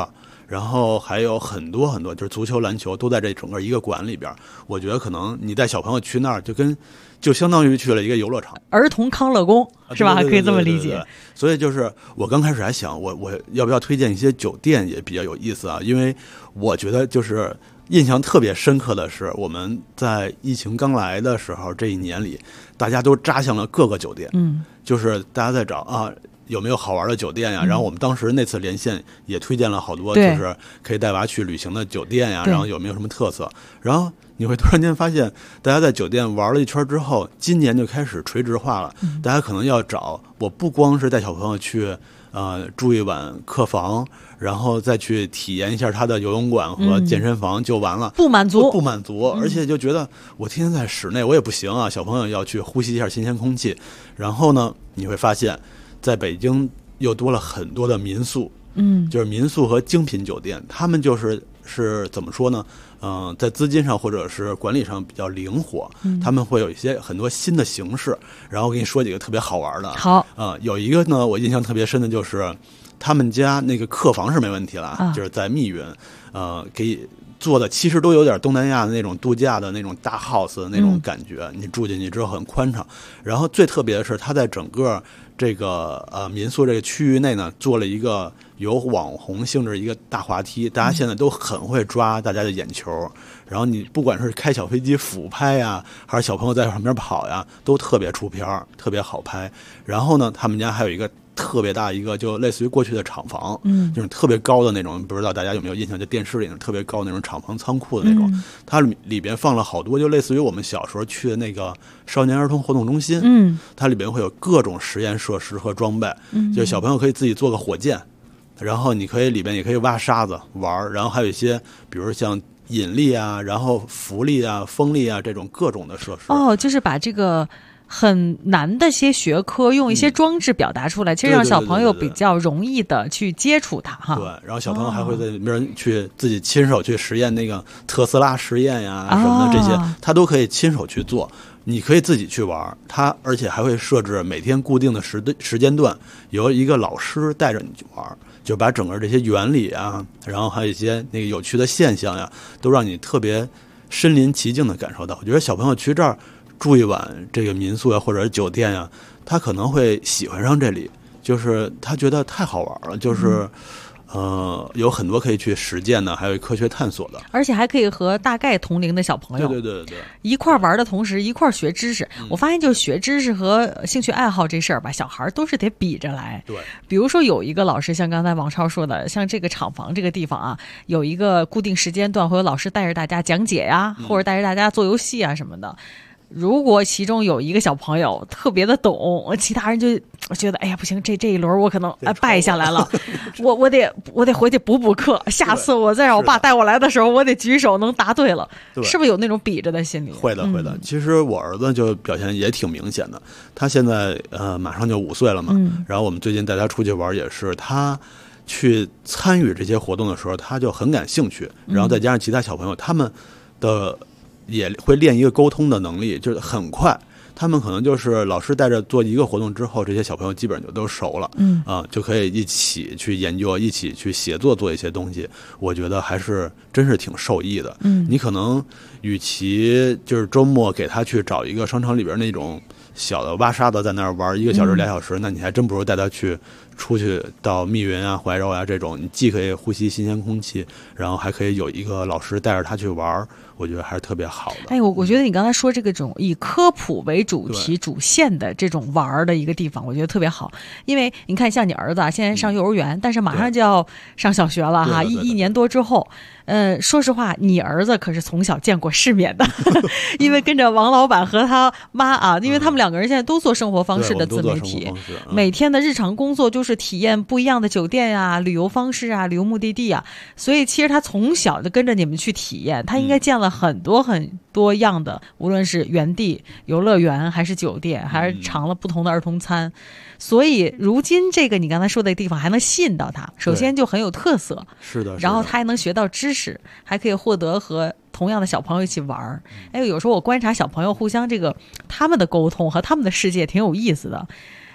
然后还有很多很多，就是足球、篮球都在这整个一个馆里边。我觉得可能你带小朋友去那儿，就相当于去了一个游乐场， 儿童康乐宫是吧？可以这么理解。 所以就是我刚开始还想，我要不要推荐一些酒店也比较有意思啊？因为我觉得就是印象特别深刻的是，我们在疫情刚来的时候，这一年里，大家都扎向了各个酒店，就是大家在找啊。有没有好玩的酒店呀？然后我们当时那次连线也推荐了好多，就是可以带娃去旅行的酒店呀。然后有没有什么特色？然后你会突然间发现，大家在酒店玩了一圈之后，今年就开始垂直化了。大家可能要找，我不光是带小朋友去住一晚客房，然后再去体验一下他的游泳馆和健身房就完了， 不满足， 而且就觉得我天天在室内我也不行啊，小朋友要去呼吸一下新鲜空气。然后呢，你会发现在北京又多了很多的民宿，就是民宿和精品酒店，他们是怎么说呢？在资金上或者是管理上比较灵活，他们会有很多新的形式。然后我给你说几个特别好玩的。 好， 有一个呢，我印象特别深的就是他们家那个客房是没问题了，就是在密云，给做的其实都有点东南亚的那种度假的那种大 house 的那种感觉，你住进去之后很宽敞。然后最特别的是，它在整个这个民宿这个区域内呢，做了一个有网红性质一个大滑梯，大家现在都很会抓大家的眼球。然后你不管是开小飞机俯拍呀，还是小朋友在旁边跑呀，都特别出片，特别好拍。然后呢，他们家还有一个特别大一个，就类似于过去的厂房，就是特别高的那种，不知道大家有没有印象，就电视里特别高的那种厂房仓库的那种，它里边放了好多，就类似于我们小时候去的那个少年儿童活动中心，它里边会有各种实验设施和装备，就是小朋友可以自己做个火箭，然后你可以里边也可以挖沙子玩，然后还有一些比如像引力啊，然后浮力啊、风力啊这种各种的设施。 就是把这个很难的些学科用一些装置表达出来，其实让小朋友比较容易的去接触它哈。 对，然后小朋友还会在里面去自己亲手去实验那个特斯拉实验呀什么的，这些他都可以亲手去做。你可以自己去玩，他而且还会设置每天固定的时间段，由一个老师带着你去玩，就把整个这些原理啊，然后还有一些那个有趣的现象呀，都让你特别身临其境的感受到。我觉得小朋友去这儿住一晚这个民宿呀，或者是酒店呀，他可能会喜欢上这里，就是他觉得太好玩了，就是有很多可以去实践的，还有科学探索的， 而且还可以和大概同龄的小朋友对一块玩的同时一块学知识。我发现就是学知识和兴趣爱好这事儿吧，小孩都是得比着来。 对， 比如说有一个老师，像刚才王超说的，像这个厂房这个地方啊，有一个固定时间段会有老师带着大家讲解呀，或者带着大家做游戏啊什么的。如果其中有一个小朋友特别的懂，其他人就觉得哎呀不行，这一轮我可能败下来了，我得回去补课，下次我再让我爸带我来的时候，我得举手能答对了，是不是有那种比着的心理？ 会的。其实我儿子就表现也挺明显的，他现在马上就5岁了嘛，然后我们最近带他出去玩也是，他去参与这些活动的时候，他就很感兴趣，然后再加上其他小朋友，他们的也会练一个沟通的能力，就是很快。他们可能就是老师带着做一个活动之后，这些小朋友基本上就都熟了，就可以一起去研究，一起去协作做一些东西。我觉得还是真是挺受益的。你可能与其就是周末给他去找一个商场里边那种小的挖沙子在那儿玩1个小时2小时，那你还真不如带他出去到密云啊、怀柔啊这种，你既可以呼吸新鲜空气，然后还可以有一个老师带着他去玩，我觉得还是特别好的。 我觉得你刚才说这个种以科普为主题主线的这种玩的一个地方，我觉得特别好。因为你看像你儿子现在上幼儿园，但是马上就要上小学了哈，一年多之后，说实话，你儿子可是从小见过世面的，因为跟着王老板和他妈啊，因为他们2个人现在都做生活方式的自媒体，每天的日常工作就是体验不一样的酒店呀、旅游方式啊、旅游目的地啊，所以其实他从小就跟着你们去体验，他应该见了很多很多样的，无论是园地、游乐园，还是酒店，还是尝了不同的儿童餐。所以如今这个你刚才说的地方还能吸引到他，首先就很有特色， 是的， 然后他还能学到知识，还可以获得和同样的小朋友一起玩。有时候我观察小朋友互相他们的沟通和他们的世界挺有意思的。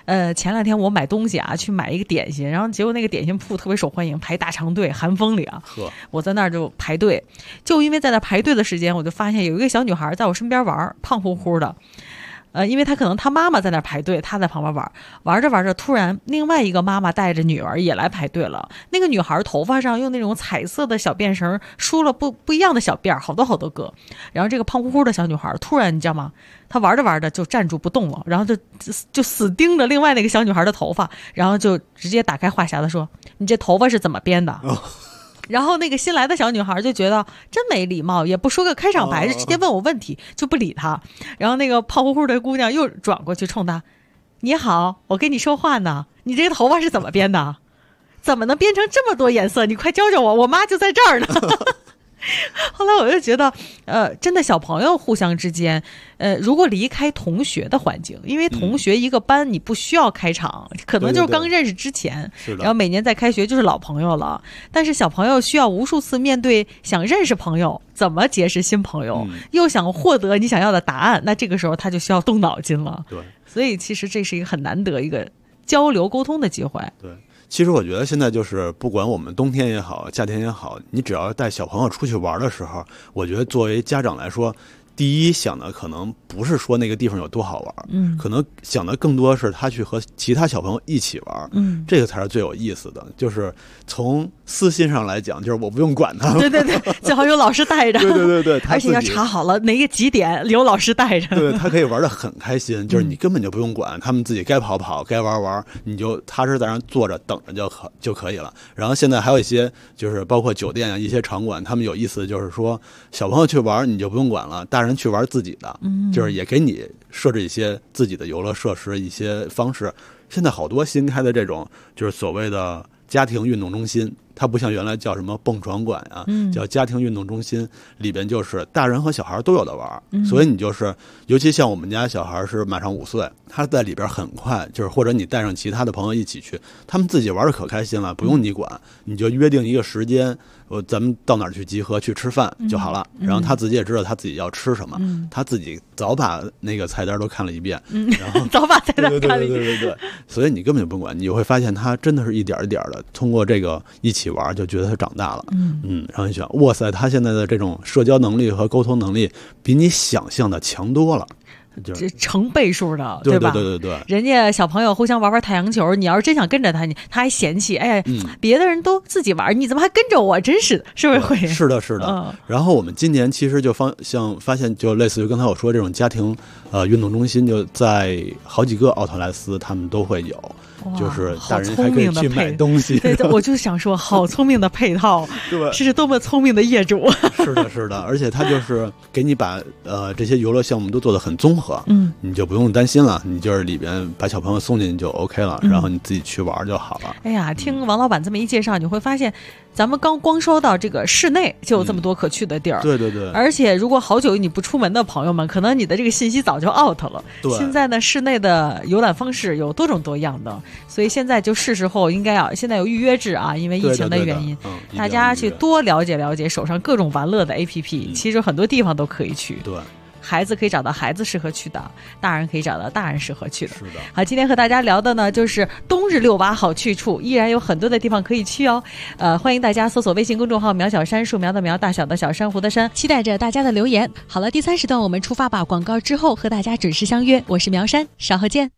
前2天我买东西啊，去买一个点心，然后结果那个点心铺特别受欢迎，排大长队，寒风里啊，我在那儿就排队，就因为在那排队的时间，我就发现有一个小女孩在我身边玩，胖乎乎的。因为他可能他妈妈在那排队，他在旁边玩着玩着，突然另外一个妈妈带着女儿也来排队了。那个女孩头发上用那种彩色的小辫绳梳了不一样的小辫，好多好多个。然后这个胖乎乎的小女孩突然你知道吗？她玩着玩着就站住不动了，然后就死盯着另外那个小女孩的头发，然后就直接打开话匣子说：“你这头发是怎么编的？”然后那个新来的小女孩就觉得真没礼貌，也不说个开场白，就直接问我问题，就不理她。然后那个胖乎乎的姑娘又转过去冲她：“你好，我跟你说话呢，你这个头发是怎么编的？怎么能编成这么多颜色？你快教教我，我妈就在这儿呢。”后来我就觉得，真的小朋友互相之间，如果离开同学的环境，因为同学一个班你不需要开场，可能就是刚认识之前，然后每年再开学就是老朋友了。但是小朋友需要无数次面对想认识朋友，怎么结识新朋友，又想获得你想要的答案，那这个时候他就需要动脑筋了。 对， 所以其实这是一个很难得一个交流沟通的机会。 对。其实我觉得现在就是不管我们冬天也好，夏天也好，你只要带小朋友出去玩的时候，我觉得作为家长来说，第一想的可能不是说那个地方有多好玩，可能想的更多是他去和其他小朋友一起玩，这个才是最有意思的。就是从私信上来讲，就是我不用管他， 对，最好有老师带着， 对， 而且要查好了哪个几点有老师带着， 对，他可以玩得很开心，就是你根本就不用管，他们自己该跑，该玩，你就踏实在那坐着等着就可以了。然后现在还有一些就是包括酒店啊一些场馆，他们有意思就是说小朋友去玩你就不用管了，大人去玩自己的，就是也给你设置一些自己的游乐设施一些方式。现在好多新开的这种就是所谓的家庭运动中心，它不像原来叫什么蹦床馆啊，叫家庭运动中心，里边就是大人和小孩都有的玩，所以你就是尤其像我们家小孩是马上5岁，他在里边很快，就是或者你带上其他的朋友一起去，他们自己玩的可开心了，不用你管，你就约定一个时间，咱们到哪儿去集合去吃饭就好了，然后他自己也知道他自己要吃什么，他自己早把那个菜单都看了一遍，然后早把菜单看了一遍， 对，所以你根本就不用管，你会发现他真的是一点一点的通过这个一起玩就觉得他长大了，然后你想，哇塞，他现在的这种社交能力和沟通能力比你想象的强多了。 这成倍数的， 对吧？ 对， 人家小朋友互相玩太阳球，你要是真想跟着他，他还嫌弃，哎，别的人都自己玩，你怎么还跟着我？真是的，是不是会？ 是的。然后我们今年其实就发现，就类似于刚才我说这种家庭运动中心，就在好几个奥特莱斯，他们都会有。就是大人还可以去买东西， 对，我就想说，好聪明的配套， 对， 这是多么聪明的业主。 是的，而且他就是给你把这些游乐项目都做得很综合，你就不用担心了，你就是里边把小朋友送进去就 OK 了，然后你自己去玩就好了。 哎呀，听王老板这么一介绍，你会发现，咱们光说到这个室内就有这么多可去的地儿， 对， 而且如果好久你不出门的朋友们，可能你的这个信息早就 out 了。 对， 现在呢，室内的游览方式有多种多样的。所以现在就是时候应该现在有预约制啊，因为疫情的原因，大家去多了解了解手上各种玩乐的 APP，其实很多地方都可以去。 对， 孩子可以找到孩子适合去的，大人可以找到大人适合去的。 是的。 好，今天和大家聊的呢，就是冬日遛娃好去处，依然有很多的地方可以去哦。欢迎大家搜索微信公众号“苗小珊”，树苗的苗，大小的小，珊瑚的珊，期待着大家的留言。好了，第3时段我们出发吧，广告之后和大家准时相约，我是苗珊，稍后见。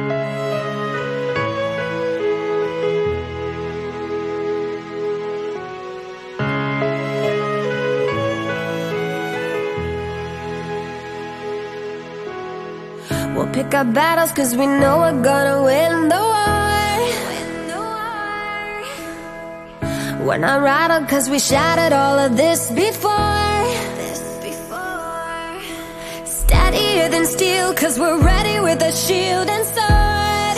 We'll pick our battles cause we know we're gonna win the war. We're not rattled cause we shattered all of this before. Steadier than steel cause we're ready with a shield and sword.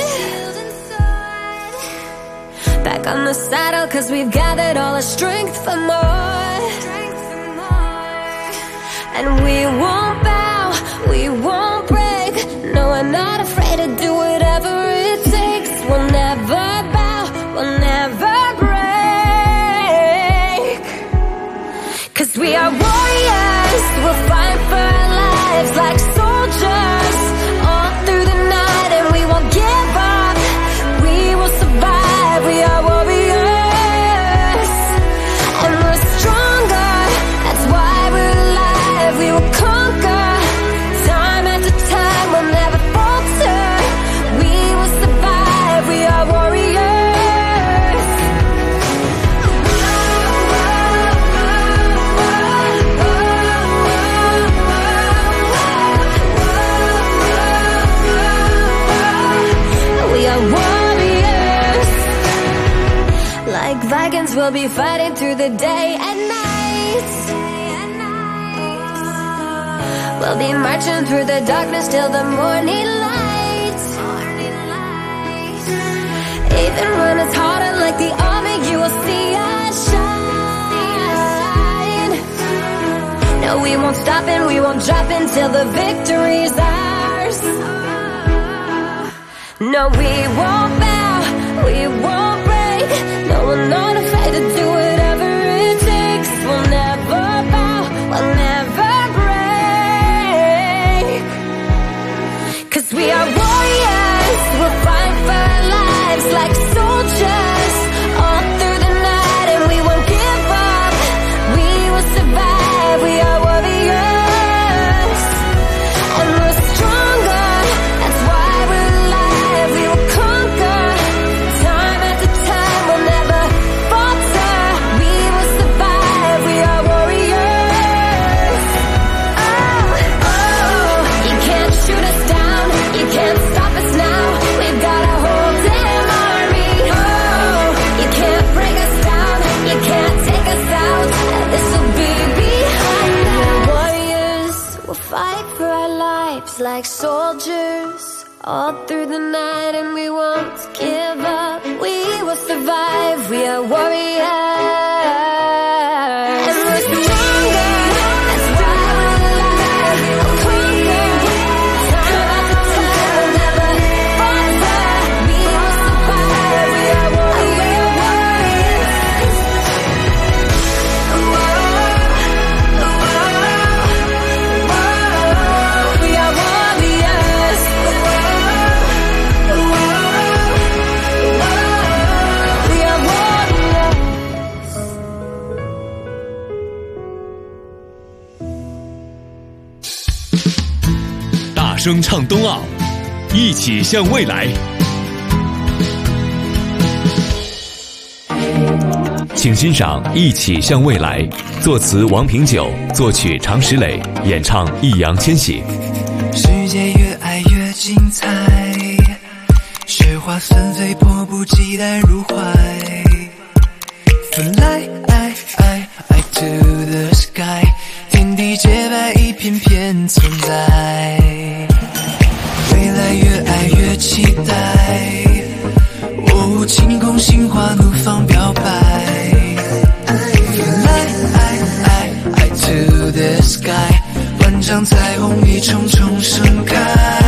Back on the saddle cause we've gathered all our strength for more. And we won't bow, we won't break. No, we're not afraid to do whatever it takes. We'll never bow, we'll never break. Cause we are warriors, we'll fight for our lives like soldiers all through the night, and we won't give up. friends, we'll be fighting through the day and night. We'll be marching through the darkness till the morning light. Even when it's hard and like the army, you will see us shine. No, we won't stop and we won't drop until the victory's ours. No, we won't bow, we won't break. No, we're not afraid to do whatever it takes. We'll never bow, we'll never break. 'Cause we are warriors, we'll fight for our lives like soldiers all through the night, and we won't give up, we will survive. We are warriors, and we're stronger, that's why we're alive. We will conquer, time after time, we'll never falter. We will survive, we are warriors. Oh, oh, you can't shoot us down, you can't stop us now. We've got a whole damn army. Oh, you can't break us down, you can't take us out. This will be behind us. Warriors, we'll fight for our lives like soldiers all through the night, and we won't give up. We will survive. We are warriors, and we're stronger. That's why we're alive. We will conquer, time after time, we'll never falter. We will survive. We are warriors. We are warriors. We are warriors. 大声唱冬奥，一起向未来。请欣赏《一起向未来》，作词王平久，作曲常石磊，演唱易烊千玺。 世界越爱越精彩，雪花纷飞，迫不及待入怀。Fly to the sky， 天地洁白，一片片存在。未来越爱越期待，哦，晴空心花怒放表白。Fly to the sky， 万丈彩虹一重重盛开。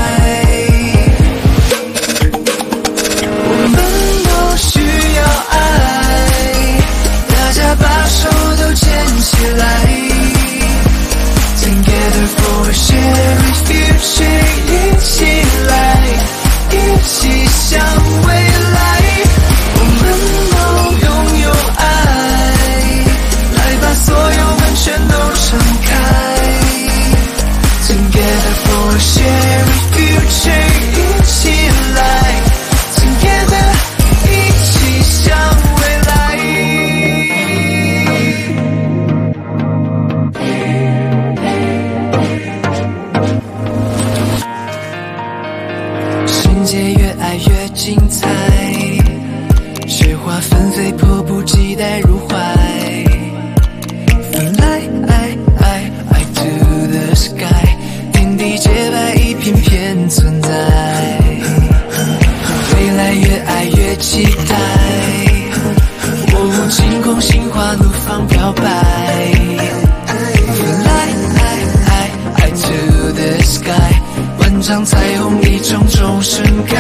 我们都需要爱，大家把手都牵起来。Together for a shared future， 一起来，一起向未来。我们都拥有爱，来把所有门全都敞开。Together for a shared future， 一起来 Together， 一起向未来。世界越爱越精彩，雪花纷飞，迫不及待入怀。Fly to the sky， 天地洁白，一片片存在。未来越爱越期待，哦，晴空心花怒放表白。Fly to the sky， 万丈彩虹一重重盛开。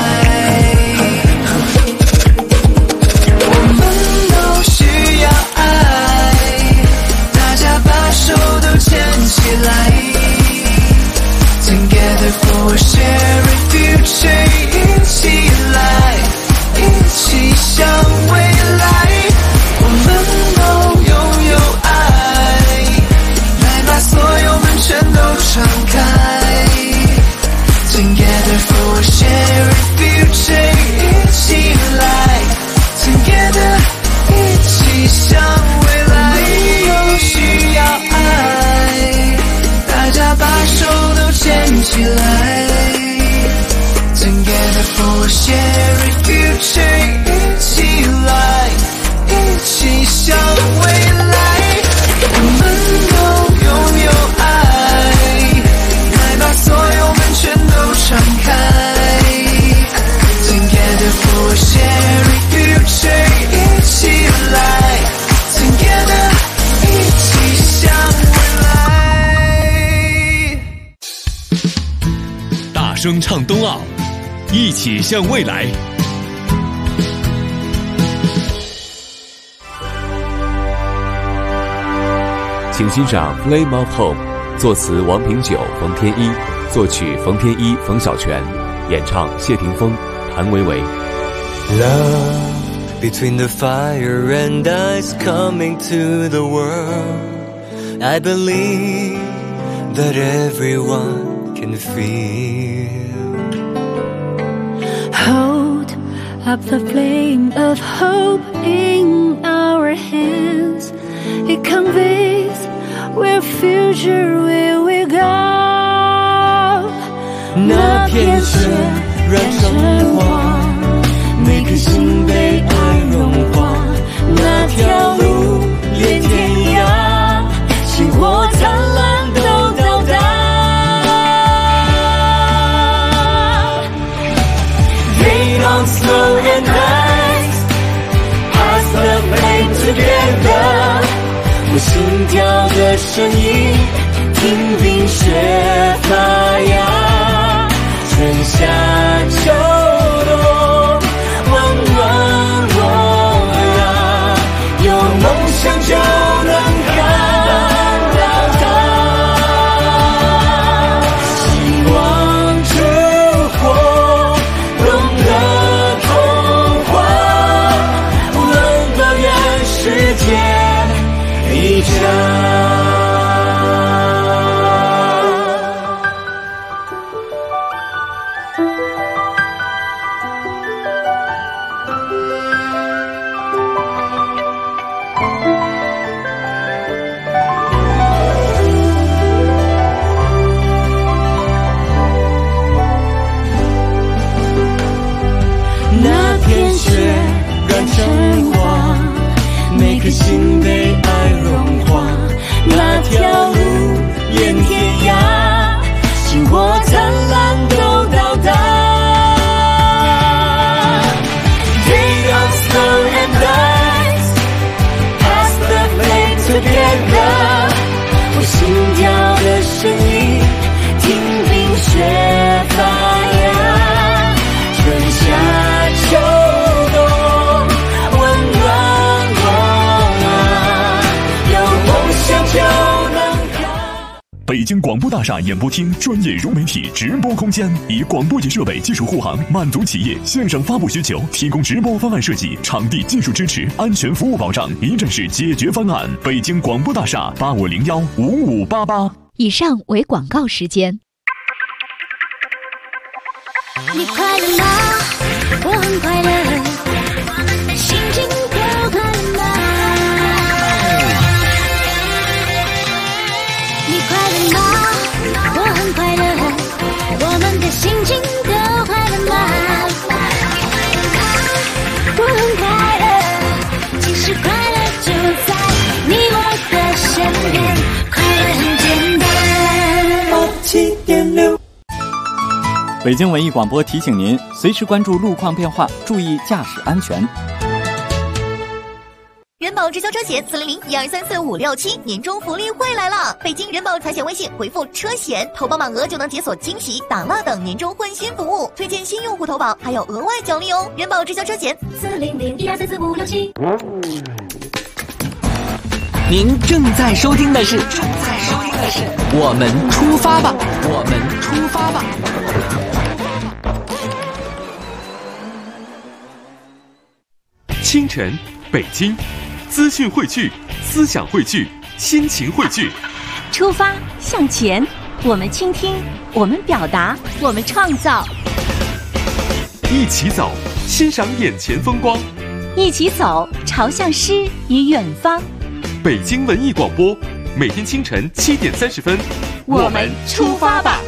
我们都需要爱，大家把手都牵起来。Together for a shared future， 一起来，一起向未来。我们都拥有爱，来把所有门全都敞开。Together for a shared future， 一起来 Together， 一起向未来。都需要爱，大家把手都牵起来。Together for a shared future， 一起来，一起声唱冬奥，一起向未来。请欣赏《Flame of Home》，作词王平九、冯天一，作曲冯天一、冯小泉，演唱谢霆锋、谭维维。 Love between the fire and ice coming to the world. I believe that everyone can feel. Hold up the flame of hope in our hands. It conveys where future will we go. 那片雪染成黄，每颗心被爱融化。那条路连天涯，星火灿烂都到达。They don't slow and ice, pass the flame together. 我心跳的声音，听冰雪发芽，春夏秋冬，温暖我呀，有梦想就能看到它，希望之火，懂得童话，无论多远世界一家。那片雪染成黄，每颗心被爱融化。那条路连天涯，星火灿烂都到达。They don't slow and ice, pass the flame together. 我心跳的声音，听冰雪发芽，春夏秋冬，温暖我啊，有梦想就能看。 北京广播大厦演播厅专业融媒体直播空间，以广播级设备技术护航，满足企业线上发布需求，提供直播方案设计、场地技术支持、安全服务保障，一站式解决方案。北京广播大厦85015588。 以上为广告时间。 你快乐吗？我很快乐，心情都快乐吗？你快乐吗？我很快乐，我们的心情都快乐吗？我很快乐，其实快乐就在你我的身边，快乐很简单。87.6 北京文艺广播提醒您，随时关注路况变化，注意驾驶安全。 人保直销车险400-1234-567年终福利会来了！北京人保财险微信回复车险，投保满额就能解锁惊喜、打蜡等年终换新服务，推荐新用户投保还有额外奖励哦！人保直销车险400-1234-567。 您正在收听的是我们出发吧，我们出发吧。 清晨，北京，资讯汇聚，思想汇聚，心情汇聚。 出发向前，我们倾听，我们表达，我们创造。 一起走，欣赏眼前风光。 一起走，朝向诗与远方。 北京文艺广播，每天清晨7点30分， 我们出发吧。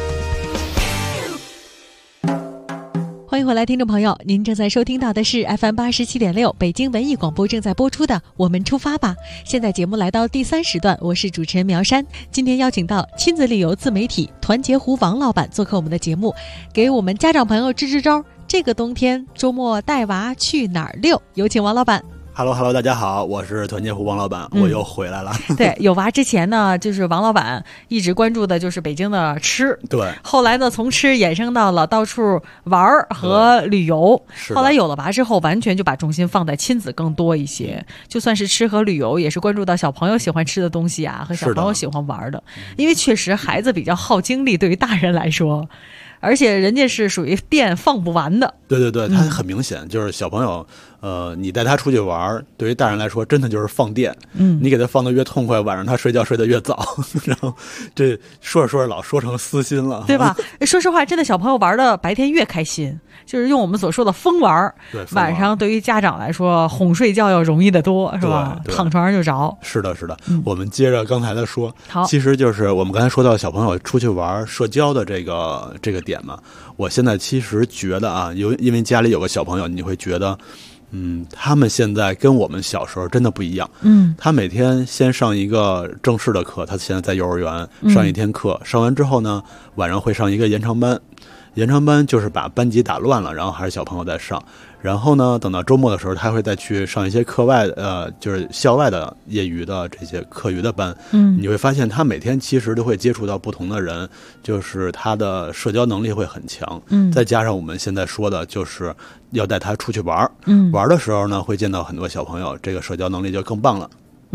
欢迎回来，听众朋友，您正在收听到的是 FM 87.6北京文艺广播正在播出的《我们出发吧》。现在节目来到第3时段，我是主持人苗山。今天邀请到亲子旅游自媒体团结湖王老板做客我们的节目，给我们家长朋友支支招。这个冬天周末带娃去哪儿溜？有请王老板。 Hello， 大家好，我是团结湖王老板，我又回来了。 对，有娃之前呢，就是王老板一直关注的就是北京的吃。 对。 后来呢，从吃衍生到了到处玩和旅游。后来有了娃之后，完全就把重心放在亲子更多一些。就算是吃和旅游，也是关注到小朋友喜欢吃的东西啊，和小朋友喜欢玩的。因为确实孩子比较耗精力，对于大人来说。而且人家是属于电放不完的。 对，他很明显就是小朋友，你带他出去玩，对于大人来说真的就是放电。你给他放得越痛快，晚上他睡觉睡得越早，然后这说着说着老说成私心了， 对吧？说实话，真的小朋友玩的白天越开心，就是用我们所说的疯玩。对，晚上对于家长来说，哄睡觉要容易得多，是吧？躺床上就着。是的。 我们接着刚才的说，其实就是我们刚才说到小朋友出去玩社交的这个点嘛。我现在其实觉得啊，因为家里有个小朋友，你会觉得，他们现在跟我们小时候真的不一样。他每天先上一个正式的课，他现在在幼儿园上一天课，上完之后呢，晚上会上一个延长班。延长班就是把班级打乱了，然后还是小朋友在上。然后呢，等到周末的时候，他会再去上一些课外就是校外的业余的这些课余的班。你会发现他每天其实都会接触到不同的人，就是他的社交能力会很强。再加上我们现在说的就是要带他出去玩。玩的时候呢，会见到很多小朋友，这个社交能力就更棒了。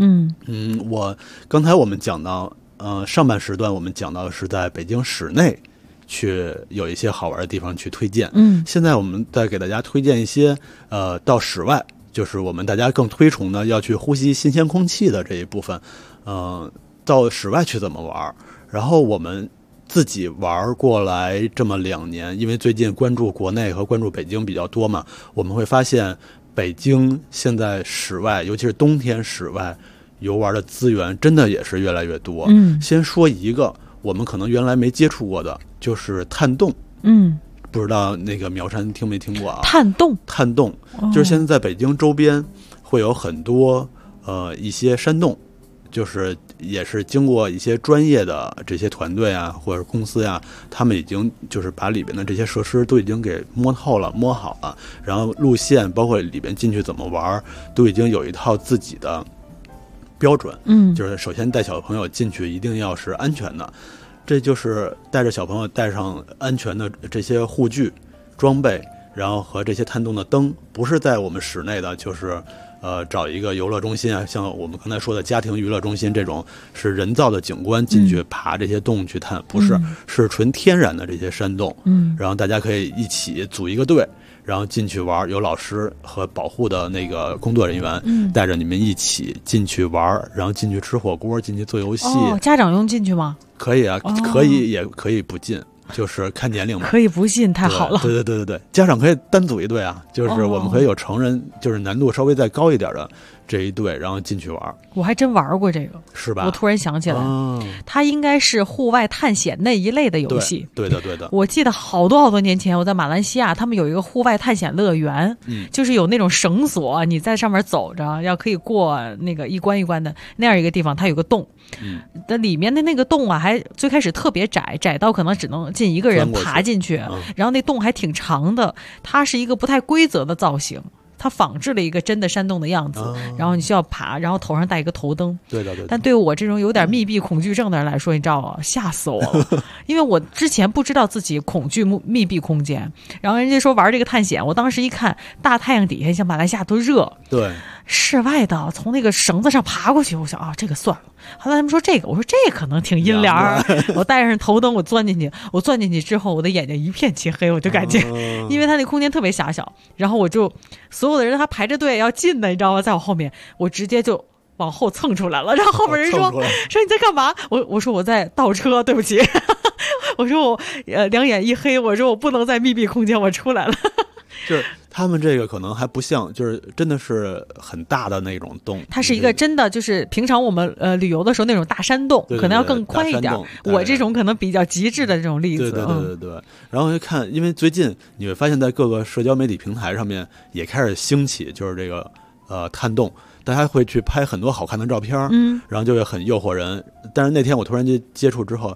刚才我们讲到上半时段我们讲到的是在北京市内去有一些好玩的地方去推荐。现在我们再给大家推荐一些到室外，就是我们大家更推崇的要去呼吸新鲜空气的这一部分。到室外去怎么玩？然后我们自己玩过来这么2年，因为最近关注国内和关注北京比较多嘛，我们会发现北京现在室外，尤其是冬天室外游玩的资源真的也是越来越多。先说一个我们可能原来没接触过的，就是探洞。不知道那个苗山听没听过啊？探洞就是现在在北京周边会有很多一些山洞，就是也是经过一些专业的这些团队啊或者公司啊，他们已经就是把里边的这些设施都已经给摸透了摸好了，然后路线包括里边进去怎么玩都已经有一套自己的标准。就是首先带小朋友进去一定要是安全的，这就是带着小朋友带上安全的这些护具装备，然后和这些探洞的灯，不是在我们室内的，就是找一个游乐中心啊，像我们刚才说的家庭娱乐中心这种是人造的景观进去爬这些洞去探，不是，是纯天然的这些山洞。然后大家可以一起组一个队，然后进去玩，有老师和保护的那个工作人员带着你们一起进去玩，然后进去吃火锅，进去做游戏。 家长用进去吗？ 可以啊，可以也可以不进，就是看年龄嘛。 可以不进，太好了。 对，家长可以单组一队啊，就是我们可以有成人，就是难度稍微再高一点的这一队，然后进去玩。我还真玩过这个，是吧？我突然想起来，它应该是户外探险那一类的游戏。对的。我记得好多年前，我在马来西亚，他们有一个户外探险乐园，就是有那种绳索，你在上面走着，要可以过那个一关一关的那样一个地方，它有个洞。那里面的那个洞啊，还最开始特别窄到可能只能进一个人爬进去，然后那洞还挺长的，它是一个不太规则的造型。它仿制了一个真的山洞的样子，然后你需要爬，然后头上戴一个头灯。对。但对我这种有点密闭恐惧症的人来说，你知道吗？吓死我了，因为我之前不知道自己恐惧密闭空间，然后人家说玩这个探险，我当时一看大太阳底下，像马来西亚都热，对，室外的从那个绳子上爬过去，我想这个算了。后来他们说这个，我说这可能挺阴凉。我带上头灯，我钻进去之后，我的眼睛一片漆黑，我就感觉，因为它那空间特别狭小，然后我就所有的人他排着队要进的，你知道吗？在我后面，我直接就往后蹭出来了。然后后面人说你在干嘛？我说我在倒车，对不起。我说我两眼一黑，我说我不能在密闭空间，我出来了。就是他们这个可能还不像，就是真的是很大的那种洞，它是一个真的就是平常我们旅游的时候那种大山洞，可能要更宽一点。我这种可能比较极致的这种例子。对。然后看，因为最近你会发现在各个社交媒体平台上面也开始兴起，就是这个探洞，大家会去拍很多好看的照片，然后就会很诱惑人。但是那天我突然间接触之后，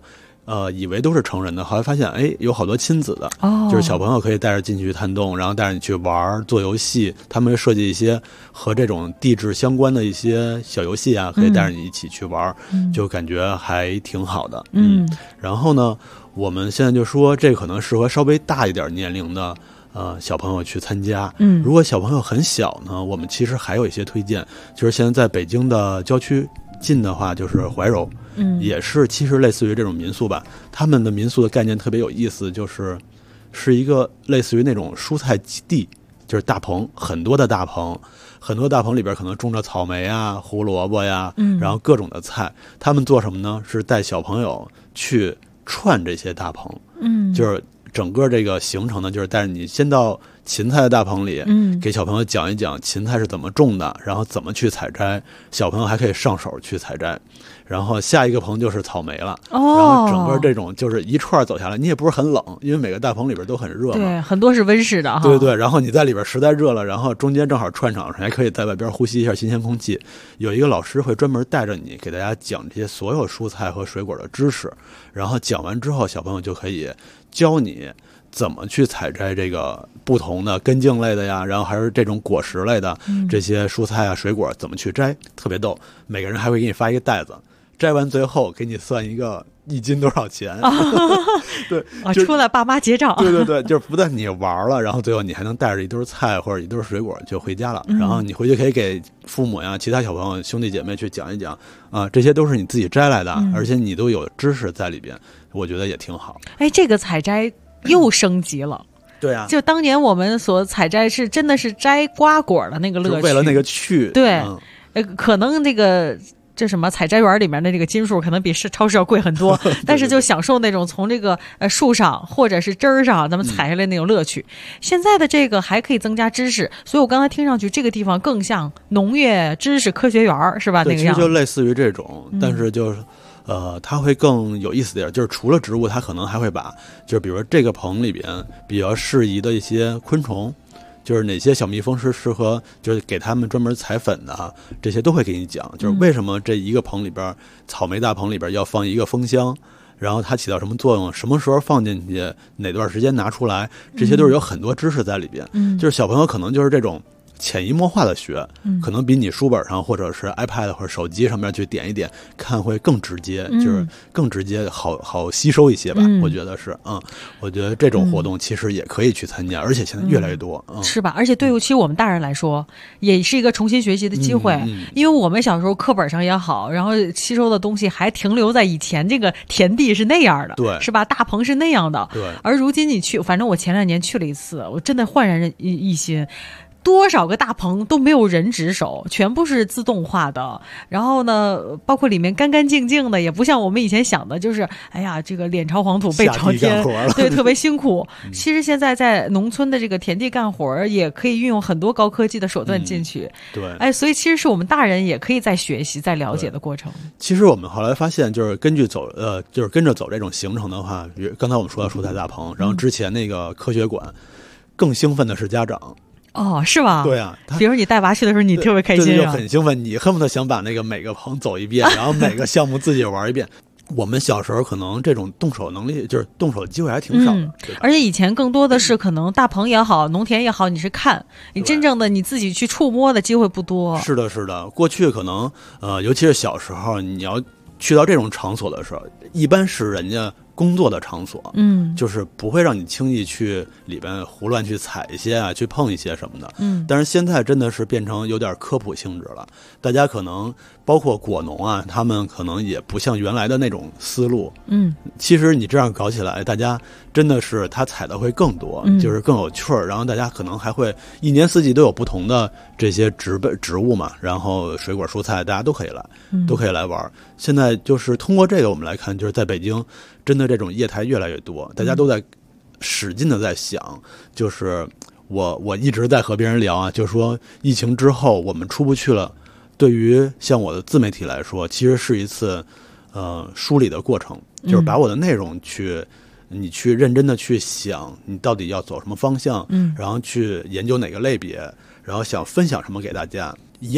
以为都是成人的，后来发现有好多亲子的，就是小朋友可以带着进去探洞，然后带着你去玩做游戏，他们会设计一些和这种地质相关的一些小游戏啊，可以带着你一起去玩，就感觉还挺好的。然后呢，我们现在就说这可能适合稍微大一点年龄的小朋友去参加。如果小朋友很小呢，我们其实还有一些推荐，就是现在在北京的郊区近的话，就是怀柔。也是其实类似于这种民宿吧，他们的民宿的概念特别有意思，是一个类似于那种蔬菜基地，就是大棚，很多大棚里边可能种着草莓啊、胡萝卜呀，然后各种的菜。他们做什么呢？是带小朋友去串这些大棚，就是整个这个行程呢，就是带着你先到芹菜的大棚里，给小朋友讲一讲芹菜是怎么种的，然后怎么去采摘，小朋友还可以上手去采摘。然后下一个棚就是草莓了，然后整个这种就是一串走下来，你也不是很冷，因为每个大棚里边都很热嘛， 对，很多是温室的哈， 对，然后你在里边实在热了，然后中间正好串场，还可以在外边呼吸一下新鲜空气。有一个老师会专门带着你给大家讲这些所有蔬菜和水果的知识，然后讲完之后，小朋友就可以教你怎么去采摘这个不同的根茎类的呀，然后还是这种果实类的这些蔬菜啊水果怎么去摘，特别逗。每个人还会给你发一个袋子，摘完最后给你算一个1斤多少钱。对， 出来爸妈结账。 对，就是不但你玩了，然后最后你还能带着一堆菜或者一堆水果就回家了，然后你回去可以给父母呀、其他小朋友、兄弟姐妹去讲一讲啊，这些都是你自己摘来的，而且你都有知识在里边，我觉得也挺好。 这个采摘又升级了。 对啊， 就当年我们所采摘是真的是摘瓜果的那个乐趣， 为了那个去。 对，可能这什么采摘园里面的这个斤数可能比超市要贵很多，但是就享受那种从这个树上或者是枝儿上咱们采下来那种乐趣。现在的这个还可以增加知识，所以我刚才听上去这个地方更像农业知识科学园，是吧？那个样子其实就类似于这种，但是就是它会更有意思点，就是除了植物，它可能还会把，就是比如说这个棚里边比较适宜的一些昆虫，就是哪些小蜜蜂是适合，就是给他们专门采粉的，这些都会给你讲。就是为什么这一个棚里边，草莓大棚里边要放一个蜂箱，然后它起到什么作用，什么时候放进去，哪段时间拿出来，这些都是有很多知识在里边。就是小朋友可能就是这种潜移默化的学，可能比你书本上或者是 iPad 或者手机上面去点一点看会更直接，就是更直接好吸收一些吧。我觉得是，我觉得这种活动其实也可以去参加，而且现在越来越多， 是吧？而且对于其实我们大人来说，也是一个重新学习的机会，因为我们小时候课本上也好，然后吸收的东西还停留在以前这个田地是那样的， 对， 是吧？大棚是那样的， 对。 而如今你去，反正我前2年去了一次，我真的焕然一新。多少个大棚都没有人值守，全部是自动化的。然后呢，包括里面干干净净的，也不像我们以前想的，就是哎呀，这个脸朝黄土背朝天，对，特别辛苦。其实现在在农村的这个田地干活，也可以运用很多高科技的手段进去。 对， 所以其实是我们大人也可以在学习、在了解的过程。 其实我们后来发现，就是就是跟着走这种行程的话，比如刚才我们说到蔬菜大棚，然后之前那个科学馆，更兴奋的是家长。 是吧？ 对啊， 比如你带娃去的时候，你特别开心， 就很兴奋，你恨不得想把那个每个棚走一遍，然后每个项目自己玩一遍。我们小时候可能这种动手能力，就是动手机会还挺少的， 而且以前更多的是可能大棚也好，农田也好，你是看，你真正的你自己去触摸的机会不多。 是的，是的，过去可能尤其是小时候，你要去到这种场所的时候，一般是人家工作的场所，就是不会让你轻易去里边胡乱去踩一些啊，去碰一些什么的，但是现在真的是变成有点科普性质了，大家可能包括果农啊，他们可能也不像原来的那种思路，其实你这样搞起来，大家真的是他采的会更多，就是更有趣儿，然后大家可能还会一年四季都有不同的这些植物嘛，然后水果蔬菜大家都可以来玩。现在就是通过这个我们来看，就是在北京真的这种业态越来越多，大家都在使劲的在想，就是我一直在和别人聊啊，就是说疫情之后我们出不去了，对于像我的自媒体来说，其实是一次梳理的过程，就是把我的内容你去认真的去想，你到底要走什么方向，然后去研究哪个类别，然后想分享什么给大家，一样的，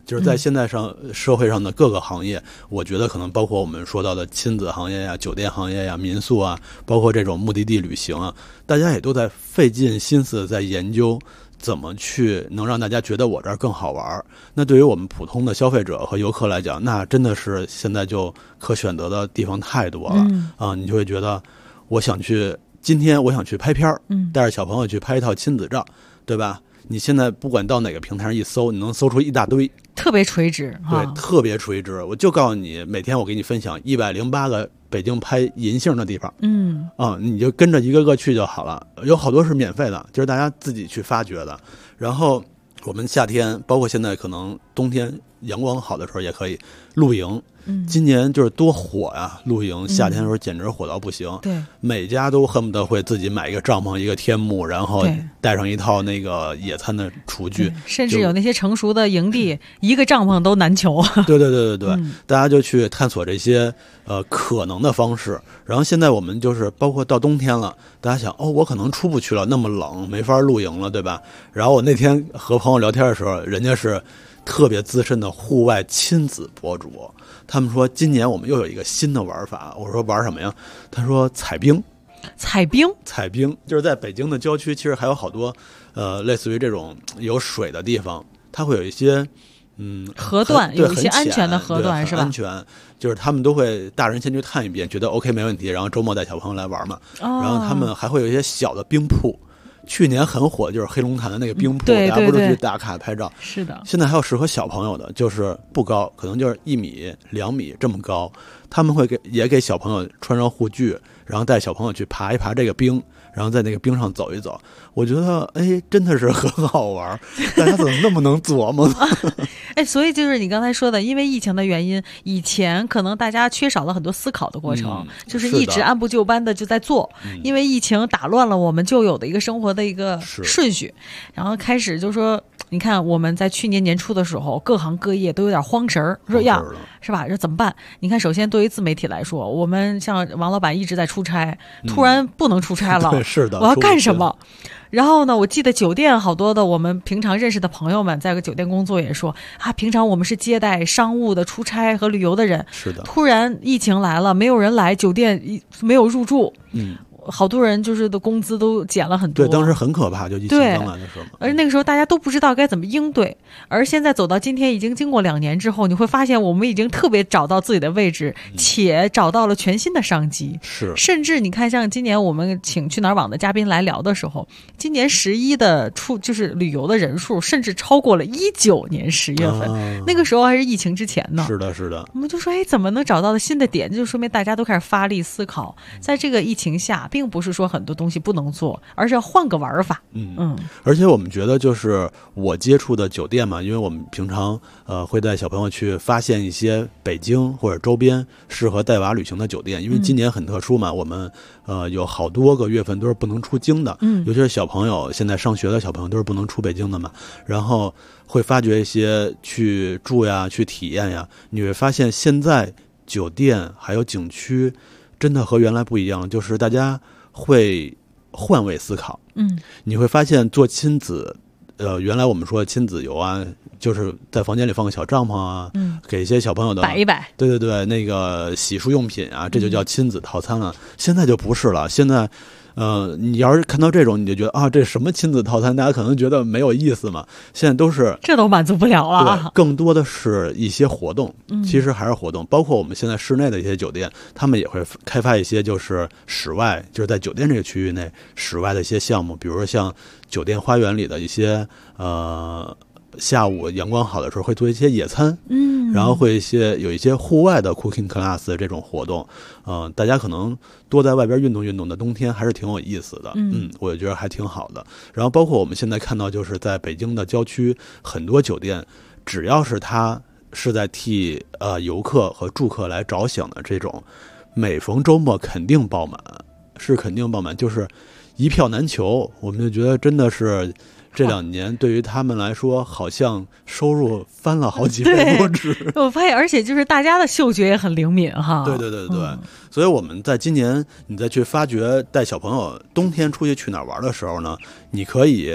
就是在现在社会上的各个行业，我觉得可能包括我们说到的亲子行业呀、酒店行业呀、民宿啊，包括这种目的地旅行啊，大家也都在费尽心思在研究怎么去能让大家觉得我这儿更好玩。那对于我们普通的消费者和游客来讲，那真的是现在就可选择的地方太多了你就会觉得今天我想去拍片带着小朋友去拍一套亲子照，对吧？你现在不管到哪个平台上一搜，你能搜出一大堆， 特别垂直， 对，特别垂直。我就告诉你，每天我给你分享108个北京拍银杏的地方，你就跟着一个个去就好了。有好多是免费的，就是大家自己去发掘的。然后我们夏天，包括现在可能冬天阳光好的时候也可以露营。今年就是多火呀！露营夏天的时候简直火到不行。 对， 每家都恨不得会自己买一个帐篷、一个天幕，然后带上一套那个野餐的厨具， 甚至有那些成熟的营地，一个帐篷都难求。 对，大家就去探索这些可能的方式。然后现在我们就是包括到冬天了，大家想我可能出不去了，那么冷，没法露营了，对吧？然后我那天和朋友聊天的时候，人家是特别资深的户外亲子博主。他们说今年我们又有一个新的玩法，我说玩什么呀？他说采冰就是在北京的郊区，其实还有好多类似于这种有水的地方，它会有一些河段，有一些安全的河段是吧？ 安全，就是他们都会大人先去探一遍，觉得 OK 没问题，然后周末带小朋友来玩嘛。然后他们还会有一些小的冰瀑。去年很火，就是黑龙潭的那个冰瀑，大家不是去打卡拍照？ 是的。 现在还有适合小朋友的，就是不高，可能就是1米、2米这么高，他们会也给小朋友穿上护具，然后带小朋友去爬一爬这个冰，然后在那个冰上走一走。我觉得真的是很好玩，大家怎么那么能琢磨呢？ 所以就是你刚才说的，因为疫情的原因，以前可能大家缺少了很多思考的过程，就是一直按部就班的就在做。因为疫情打乱了我们旧有的一个生活的一个顺序，然后开始就说，你看我们在去年年初的时候，各行各业都有点慌神儿，说呀，是吧？这怎么办？你看，首先对于自媒体来说，我们像王老板一直在出差，突然不能出差了， 是的， 我要干什么？然后呢，我记得酒店好多的我们平常认识的朋友们，在个酒店工作也说平常我们是接待商务的、出差和旅游的人， 是的。 突然疫情来了，没有人来，酒店没有入住，好多人就是的工资都减了很多。 对，当时很可怕，就疫情刚来的时候。 而那个时候大家都不知道该怎么应对，而现在走到今天，已经经过2年之后，你会发现我们已经特别找到自己的位置，且找到了全新的商机。 是， 甚至你看，像今年我们请去哪儿网的嘉宾来聊的时候，今年11的就是旅游的人数，甚至超过了19年10月份，那个时候还是疫情之前呢。 是的，是的。 我们就说，怎么能找到的新的点？就说明大家都开始发力思考，在这个疫情下。并不是说很多东西不能做，而是要换个玩法。 而且我们觉得，就是我接触的酒店嘛，因为我们平常会带小朋友去发现一些北京或者周边适合带娃旅行的酒店。因为今年很特殊嘛，我们有好多个月份都是不能出京的，尤其是小朋友，现在上学的小朋友都是不能出北京的嘛。然后会发掘一些去住呀、去体验呀，你会发现现在酒店还有景区真的和原来不一样，就是大家会换位思考。你会发现做亲子，原来我们说亲子游啊，就是在房间里放个小帐篷啊，给一些小朋友的摆一摆， 对，那个洗漱用品啊，这就叫亲子套餐了。现在就不是了，现在你要是看到这种，你就觉得这什么亲子套餐，大家可能觉得没有意思嘛。现在都是这都满足不了了， 对，更多的是一些活动，其实还是活动。包括我们现在室内的一些酒店，他们也会开发一些就是室外，就是在酒店这个区域内室外的一些项目，比如说像酒店花园里的一些下午阳光好的时候会做一些野餐，然后会有一些户外的 cooking class 这种活动，大家可能多在外边运动运动的冬天还是挺有意思的，我也觉得还挺好的。然后包括我们现在看到，就是在北京的郊区，很多酒店只要是它是在替游客和住客来着想的这种，每逢周末肯定爆满，就是一票难求。我们就觉得真的是这2年对于他们来说，好像收入翻了好几倍不止。 我发现，而且就是大家的嗅觉也很灵敏哈。 对，所以我们在今年你再去发掘带小朋友冬天出去哪儿玩的时候呢，你可以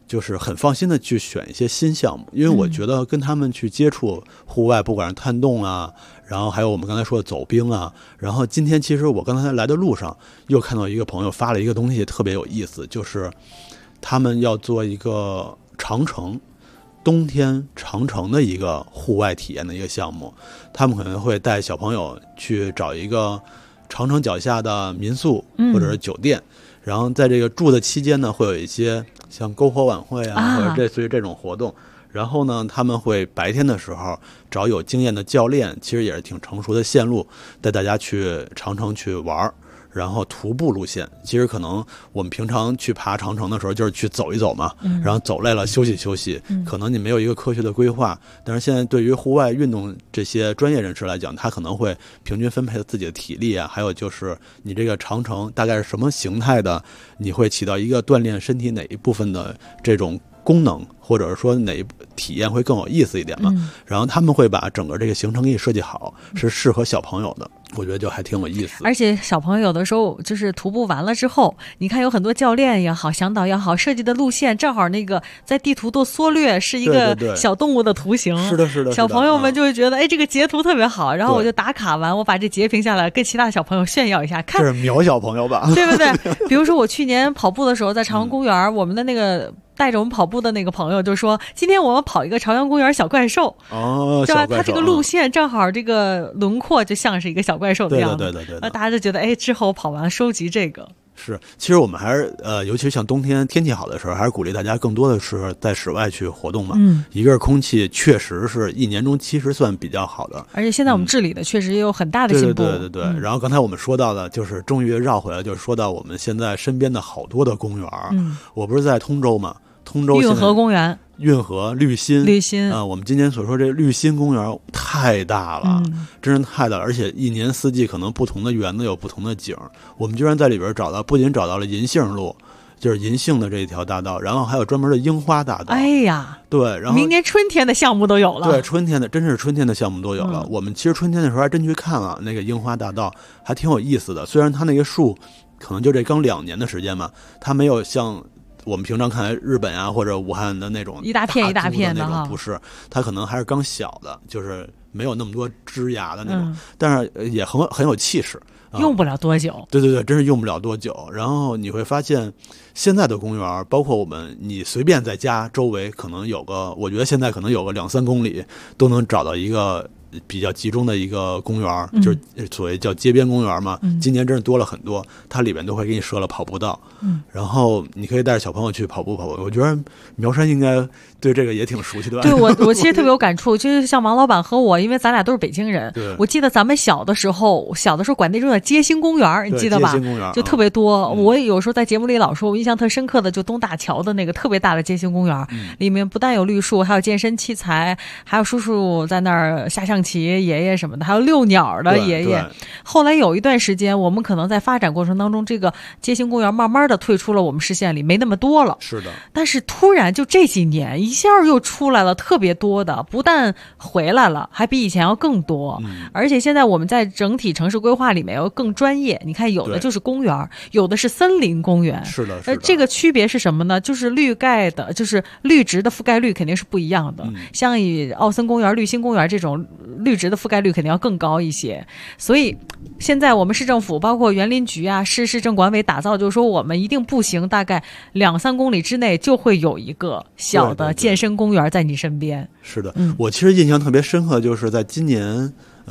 就是很放心的去选一些新项目，因为我觉得跟他们去接触户外，不管是探洞啊，然后还有我们刚才说的走冰啊，然后今天其实我刚才来的路上又看到一个朋友发了一个东西特别有意思，就是他们要做一个长城，冬天长城的一个户外体验的一个项目，他们可能会带小朋友去找一个长城脚下的民宿或者是酒店，然后在这个住的期间呢，会有一些像篝火晚会啊，或者类似于这种活动。然后呢，他们会白天的时候找有经验的教练，其实也是挺成熟的线路，带大家去长城去玩。然后徒步路线，其实可能我们平常去爬长城的时候就是去走一走嘛，然后走累了休息休息，可能你没有一个科学的规划。但是现在对于户外运动这些专业人士来讲，他可能会平均分配自己的体力啊，还有就是你这个长城大概是什么形态的，你会起到一个锻炼身体哪一部分的这种功能，或者是说哪一体验会更有意思一点嘛。然后他们会把整个这个行程给你设计好，是适合小朋友的，我觉得就还挺有意思。 而且小朋友有的时候就是徒步完了之后，你看有很多教练也好，向导也好，设计的路线正好那个在地图都缩略是一个小动物的图形。 是的是的， 小朋友们就会觉得哎，这个截图特别好，然后我就打卡完，我把这截屏下来跟其他小朋友炫耀一下，看这是苗小朋友吧， 对不对？比如说我去年跑步的时候在朝阳公园，我们的那个带着我们跑步的那个朋友就说，今天我们跑一个朝阳公园小怪兽， 对吧？他这个路线正好这个轮廓就像是一个小怪兽的样子， 对， 大家就觉得哎，之后跑完收集这个。 是，其实我们还是尤其是像冬天天气好的时候，还是鼓励大家更多的是在室外去活动嘛。一个是空气确实是一年中其实算比较好的， 而且现在我们治理的确实也有很大的进步。 对。然后刚才我们说到的，就是终于绕回来，就是说到我们现在身边的好多的公园。我不是在通州嘛，通州运河公园。 运河绿心我们今天所说这绿心公园太大了，真是太大了，而且一年四季可能不同的园子有不同的景。我们居然在里边不仅找到了银杏路，就是银杏的这一条大道，然后还有专门的樱花大道。 哎呀， 对，然后明年春天的项目都有了。 对，春天的真是春天的项目都有了。我们其实春天的时候还真去看了那个樱花大道，还挺有意思的。虽然它那个树可能就这刚2年的时间嘛，它没有像我们平常看日本啊或者武汉的那种一大片一大片的那种，不是，它可能还是刚小的，就是没有那么多枝芽的那种，但是也很有气势， 用不了多久。 对，真是用不了多久。然后你会发现，现在的公园，包括你随便在家周围可能有个，我觉得现在可能有个2-3公里都能找到一个比较集中的一个公园，就是所谓叫街边公园嘛。今年真是多了很多，它里面都会给你设了跑步道，然后你可以带着小朋友去跑步。我觉得苗山应该对这个也挺熟悉的。 对，我其实特别有感触，就是像王老板和我，因为咱俩都是北京人，我记得咱们小的时候管那种叫街心公园，你记得吧？ 街心公园就特别多。我有时候在节目里老说，我印象特深刻的就东大桥的那个特别大的街心公园，里面不但有绿树，还有健身器材，还有叔叔在那儿下象棋，爷爷什么的，还有遛鸟的爷爷。后来有一段时间，我们可能在发展过程当中，这个街心公园慢慢的退出了我们视线里，没那么多了。 是的。 但是突然就这几年一下又出来了特别多的，不但回来了，还比以前要更多。而且现在我们在整体城市规划里面又更专业，你看有的就是公园，有的是森林公园。 是的。 这个区别是什么呢？就是绿盖的，就是绿植的覆盖率肯定是不一样的。像以奥森公园、绿心公园这种绿植的覆盖率肯定要更高一些。所以现在我们市政府包括园林局啊、市政管委打造，就是说我们一定步行大概2-3公里之内就会有一个小的健身公园在你身边。 是的，我其实印象特别深刻，就是在今年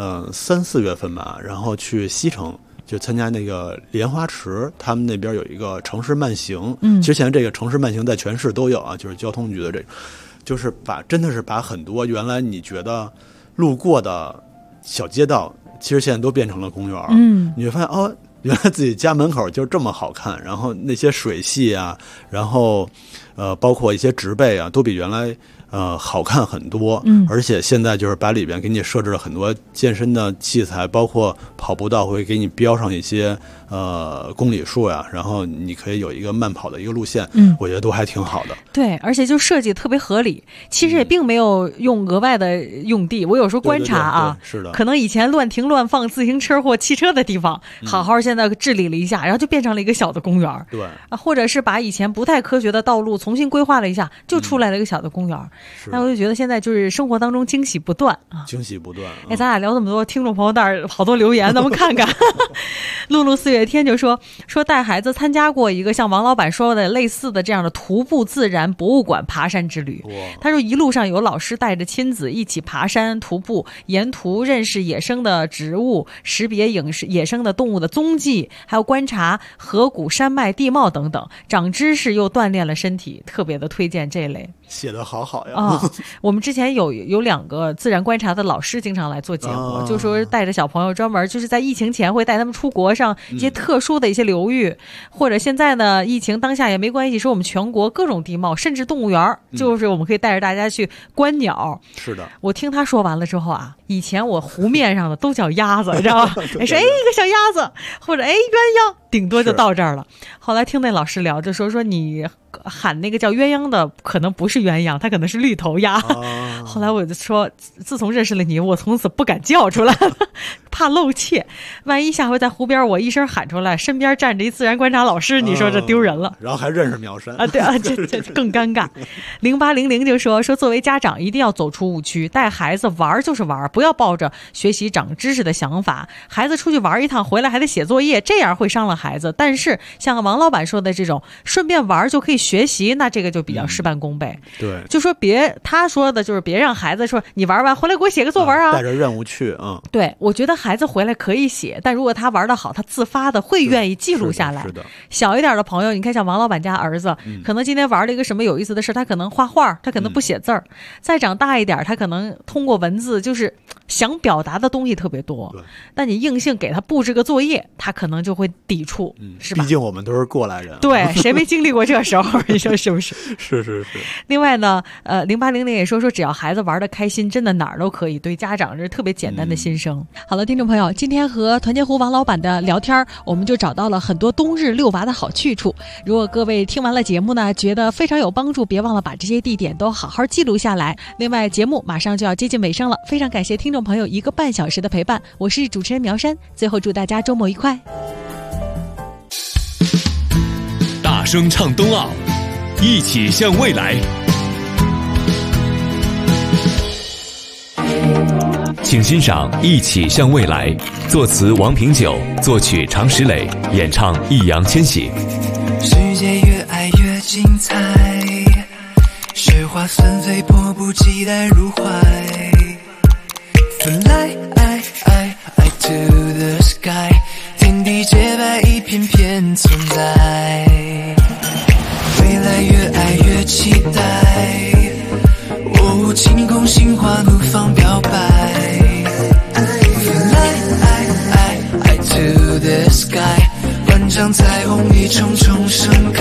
3-4月份吧，然后去西城就参加那个莲花池，他们那边有一个城市慢行。其实现在这个城市慢行在全市都有啊，就是交通局的这个，就是真的是把很多原来你觉得路过的小街道，其实现在都变成了公园。你会发现原来自己家门口就这么好看，然后那些水系啊，然后包括一些植被啊，都比原来好看很多。而且现在就是把里边给你设置了很多健身的器材，包括跑步道会给你标上一些公里数呀，然后你可以有一个慢跑的一个路线。我觉得都还挺好的。 对，而且就设计特别合理，其实也并没有用额外的用地。我有时候观察啊， 是的， 可能以前乱停乱放自行车或汽车的地方，好好现在治理了一下，然后就变成了一个小的公园。 对， 或者是把以前不太科学的道路重新规划了一下，就出来了一个小的公园。那我就觉得现在就是生活当中惊喜不断啊， 惊喜不断。 哎，咱俩聊这么多，听众朋友那儿好多留言，咱们看看。露露4月天就说带孩子参加过一个像王老板说的类似的这样的徒步自然博物馆爬山之旅。他说一路上有老师带着亲子一起爬山徒步，沿途认识野生的植物，识别野生的动物的踪迹，还有观察河谷山脉地貌等等，长知识又锻炼了身体，特别的推荐这类。 写得好呀！ 我们之前有2个自然观察的老师经常来做节目，就说带着小朋友专门就是在疫情前会带他们出国上一些特殊的一些流域，或者现在呢疫情当下也没关系，说我们全国各种地貌，甚至动物园，就是我们可以带着大家去观鸟。 是的， 我听他说完了之后啊，以前我湖面上的都叫鸭子，知道吧？说一个小鸭子，或者鸳鸯，顶多就到这儿了。后来听那老师聊，就说你喊那个叫鸳鸯的可能不是鸳鸯，它可能是绿头鸭。后来我就说，自从认识了你，我从此不敢叫出来了，怕露怯，万一下回在湖边我一声喊出来，身边站着一自然观察老师，你说这丢人了。 然后还认识苗山啊？对啊，这更尴尬。0800就说作为家长一定要走出误区，带孩子玩就是玩，不要抱着学习长知识的想法。孩子出去玩一趟回来还得写作业，这样会伤了孩子。但是像王老板说的这种顺便玩就可以学习，那这个就比较事半功倍。 对， 就说他说的就是别让孩子说你玩完回来给我写个作文啊， 带着任务去。 对，我觉得孩子回来可以写，但如果他玩得好，他自发的会愿意记录下来。 是的。 小一点的朋友，你看像王老板家儿子，可能今天玩了一个什么有意思的事，他可能画画，他可能不写字儿。再长大一点，他可能通过文字，就是想表达的东西特别多。但你硬性给他布置个作业，他可能就会抵触，是吧？ 毕竟我们都是过来人。 对，谁没经历过这时候？你说是不是？ 是。 另外呢，0800也说只要孩子玩得开心，真的哪儿都可以。对家长是特别简单的心声。好了，听众朋友，今天和团结湖王老板的聊天，我们就找到了很多冬日遛娃的好去处。如果各位听完了节目呢，觉得非常有帮助，别忘了把这些地点都好好记录下来。另外，节目马上就要接近尾声了，非常感谢听众朋友1个半小时的陪伴，我是主持人苗山。最后祝大家周末愉快。 大声唱冬奥，一起向未来。请欣赏《一起向未来》，作词王平久，作曲常石磊，演唱易烊千玺。 世界越爱越精彩，雪花纷飞，迫不及待入怀。Fly to the sky， 天地洁白，一片片存在。未来越爱越期待，晴空心花怒放表白。Fly to the sky， 万丈彩虹一重重盛开。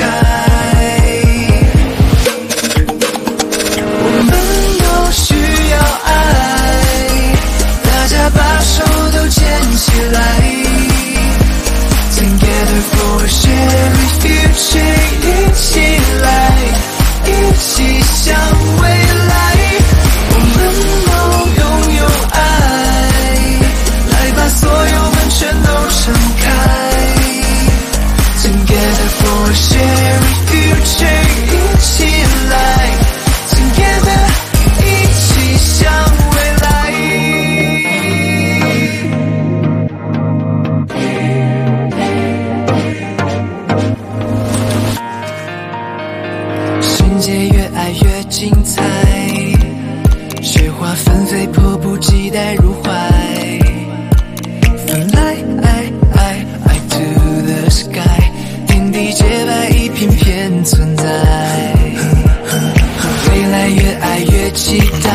我们都需要爱，大家把手都牵起来。Together for a shared future， 一起来，一起向未来。我们都拥有爱，来把所有门全都敞开。Together for a shared future， 一起来 ，Together 一起向未来。世界越爱越精彩，雪花纷飞，迫不及待入怀。Fly to the sky， 天地洁白，一片片存在。未来越爱越期待，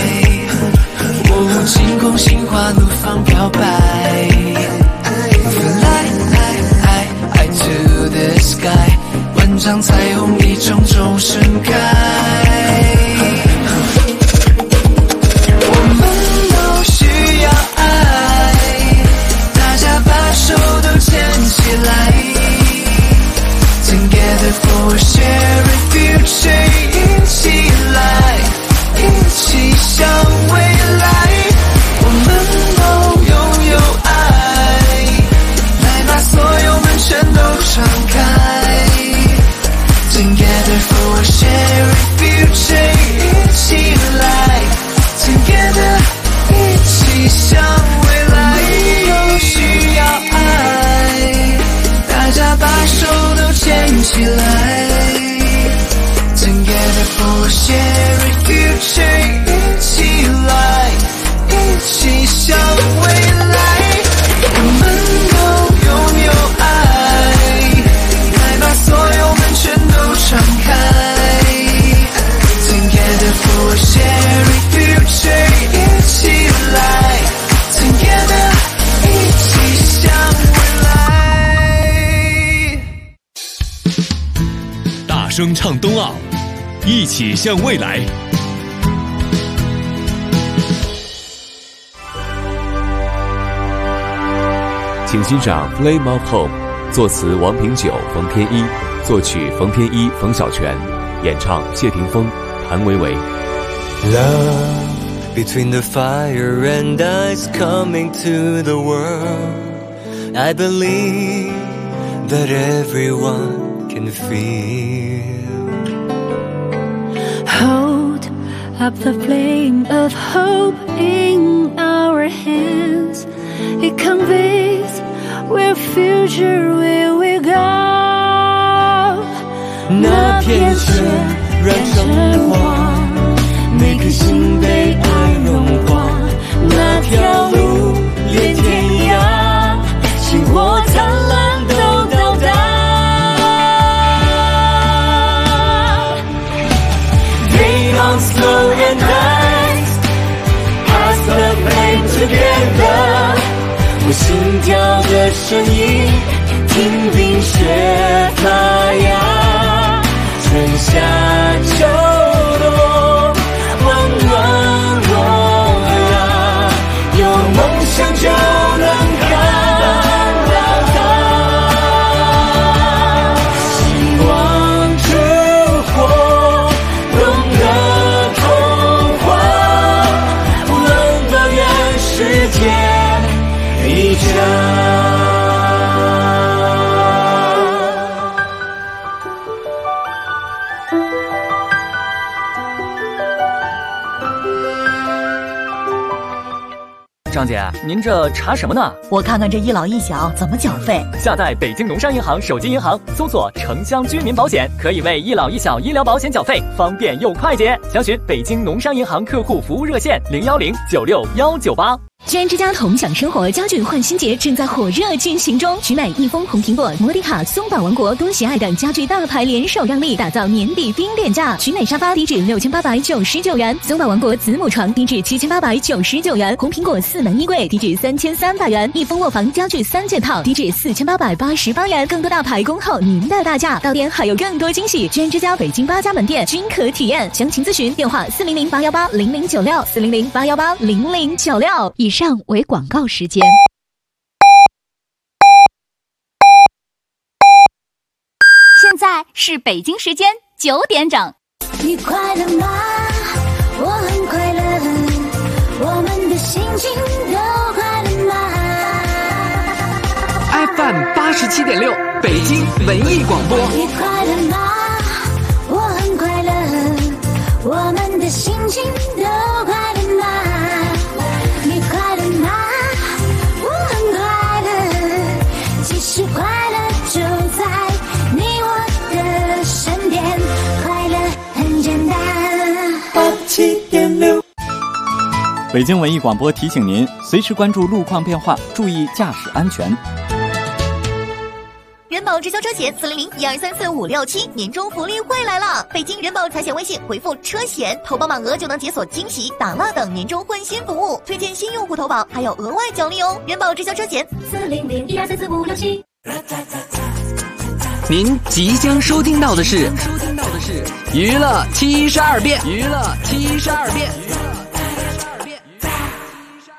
晴空心花怒放表白。Fly to the sky， 万丈彩虹一重重盛开。我们都需要爱，大家把手都牵起来。Together for a shared future， 一起来，一起向未来。我们都拥有唱冬奥，一起向未来。请欣赏《Flame of Home》，作词王平久、冯天一，作曲冯天一、冯小泉，演唱谢霆锋、谭维维。 Love between the fire and ice coming to the world. I believe that everyone can feel. Hold up the flame of hope in our hands. It conveys where future will we go. 那片雪染成花，每颗心被爱融化。那条路连天涯，星火灿烂都到达。They don't slow and rise, pass the flame together. 我心跳的声音，听冰雪发芽，春夏秋冬，温暖我呀，有梦想就能看到它。希望之火，懂得童话，能抱怨世界。一家。 张姐，您这查什么呢？ 我看看这一老一小怎么缴费。 下载北京农商银行手机银行，搜索城乡居民保险，可以为一老一小医疗保险缴费，方便又快捷。详询北京农商银行客户服务热线010961198。 居然之家同享生活家具换新节正在火热进行中，取买益丰、红苹果、摩迪卡、松宝王国、多喜爱等家具大牌联手让利，打造年底冰点价。取买沙发低至6899元，松宝王国子母床低至7899元，红苹果4门衣柜低至3300元，益丰卧房家具3件套低至4888元。更多大牌恭候您的大驾，到店还有更多惊喜。居然之家北京8家门店均可体验，详情咨询电话400-818-0096，400-818-0096。以上为广告时间。 现在是北京时间9点整。 你快乐吗？我很快乐，我们的心情都快乐吗 ？FM87.6，北京文艺广播。 你快乐吗？我很快乐，我们的心情都快乐吗？你快乐吗？我很快乐，其实快乐就在你我的身边，快乐很简单。87.6。 北京文艺广播提醒您，随时关注路况变化，注意驾驶安全。 人保直销车险400-1234567年终福利会来了！北京人保财险微信回复车险，投保满额就能解锁惊喜、打蜡等年终换新服务，推荐新用户投保还有额外奖励哦！人保直销车险400-1234567。 您即将收听到的是娱乐72变。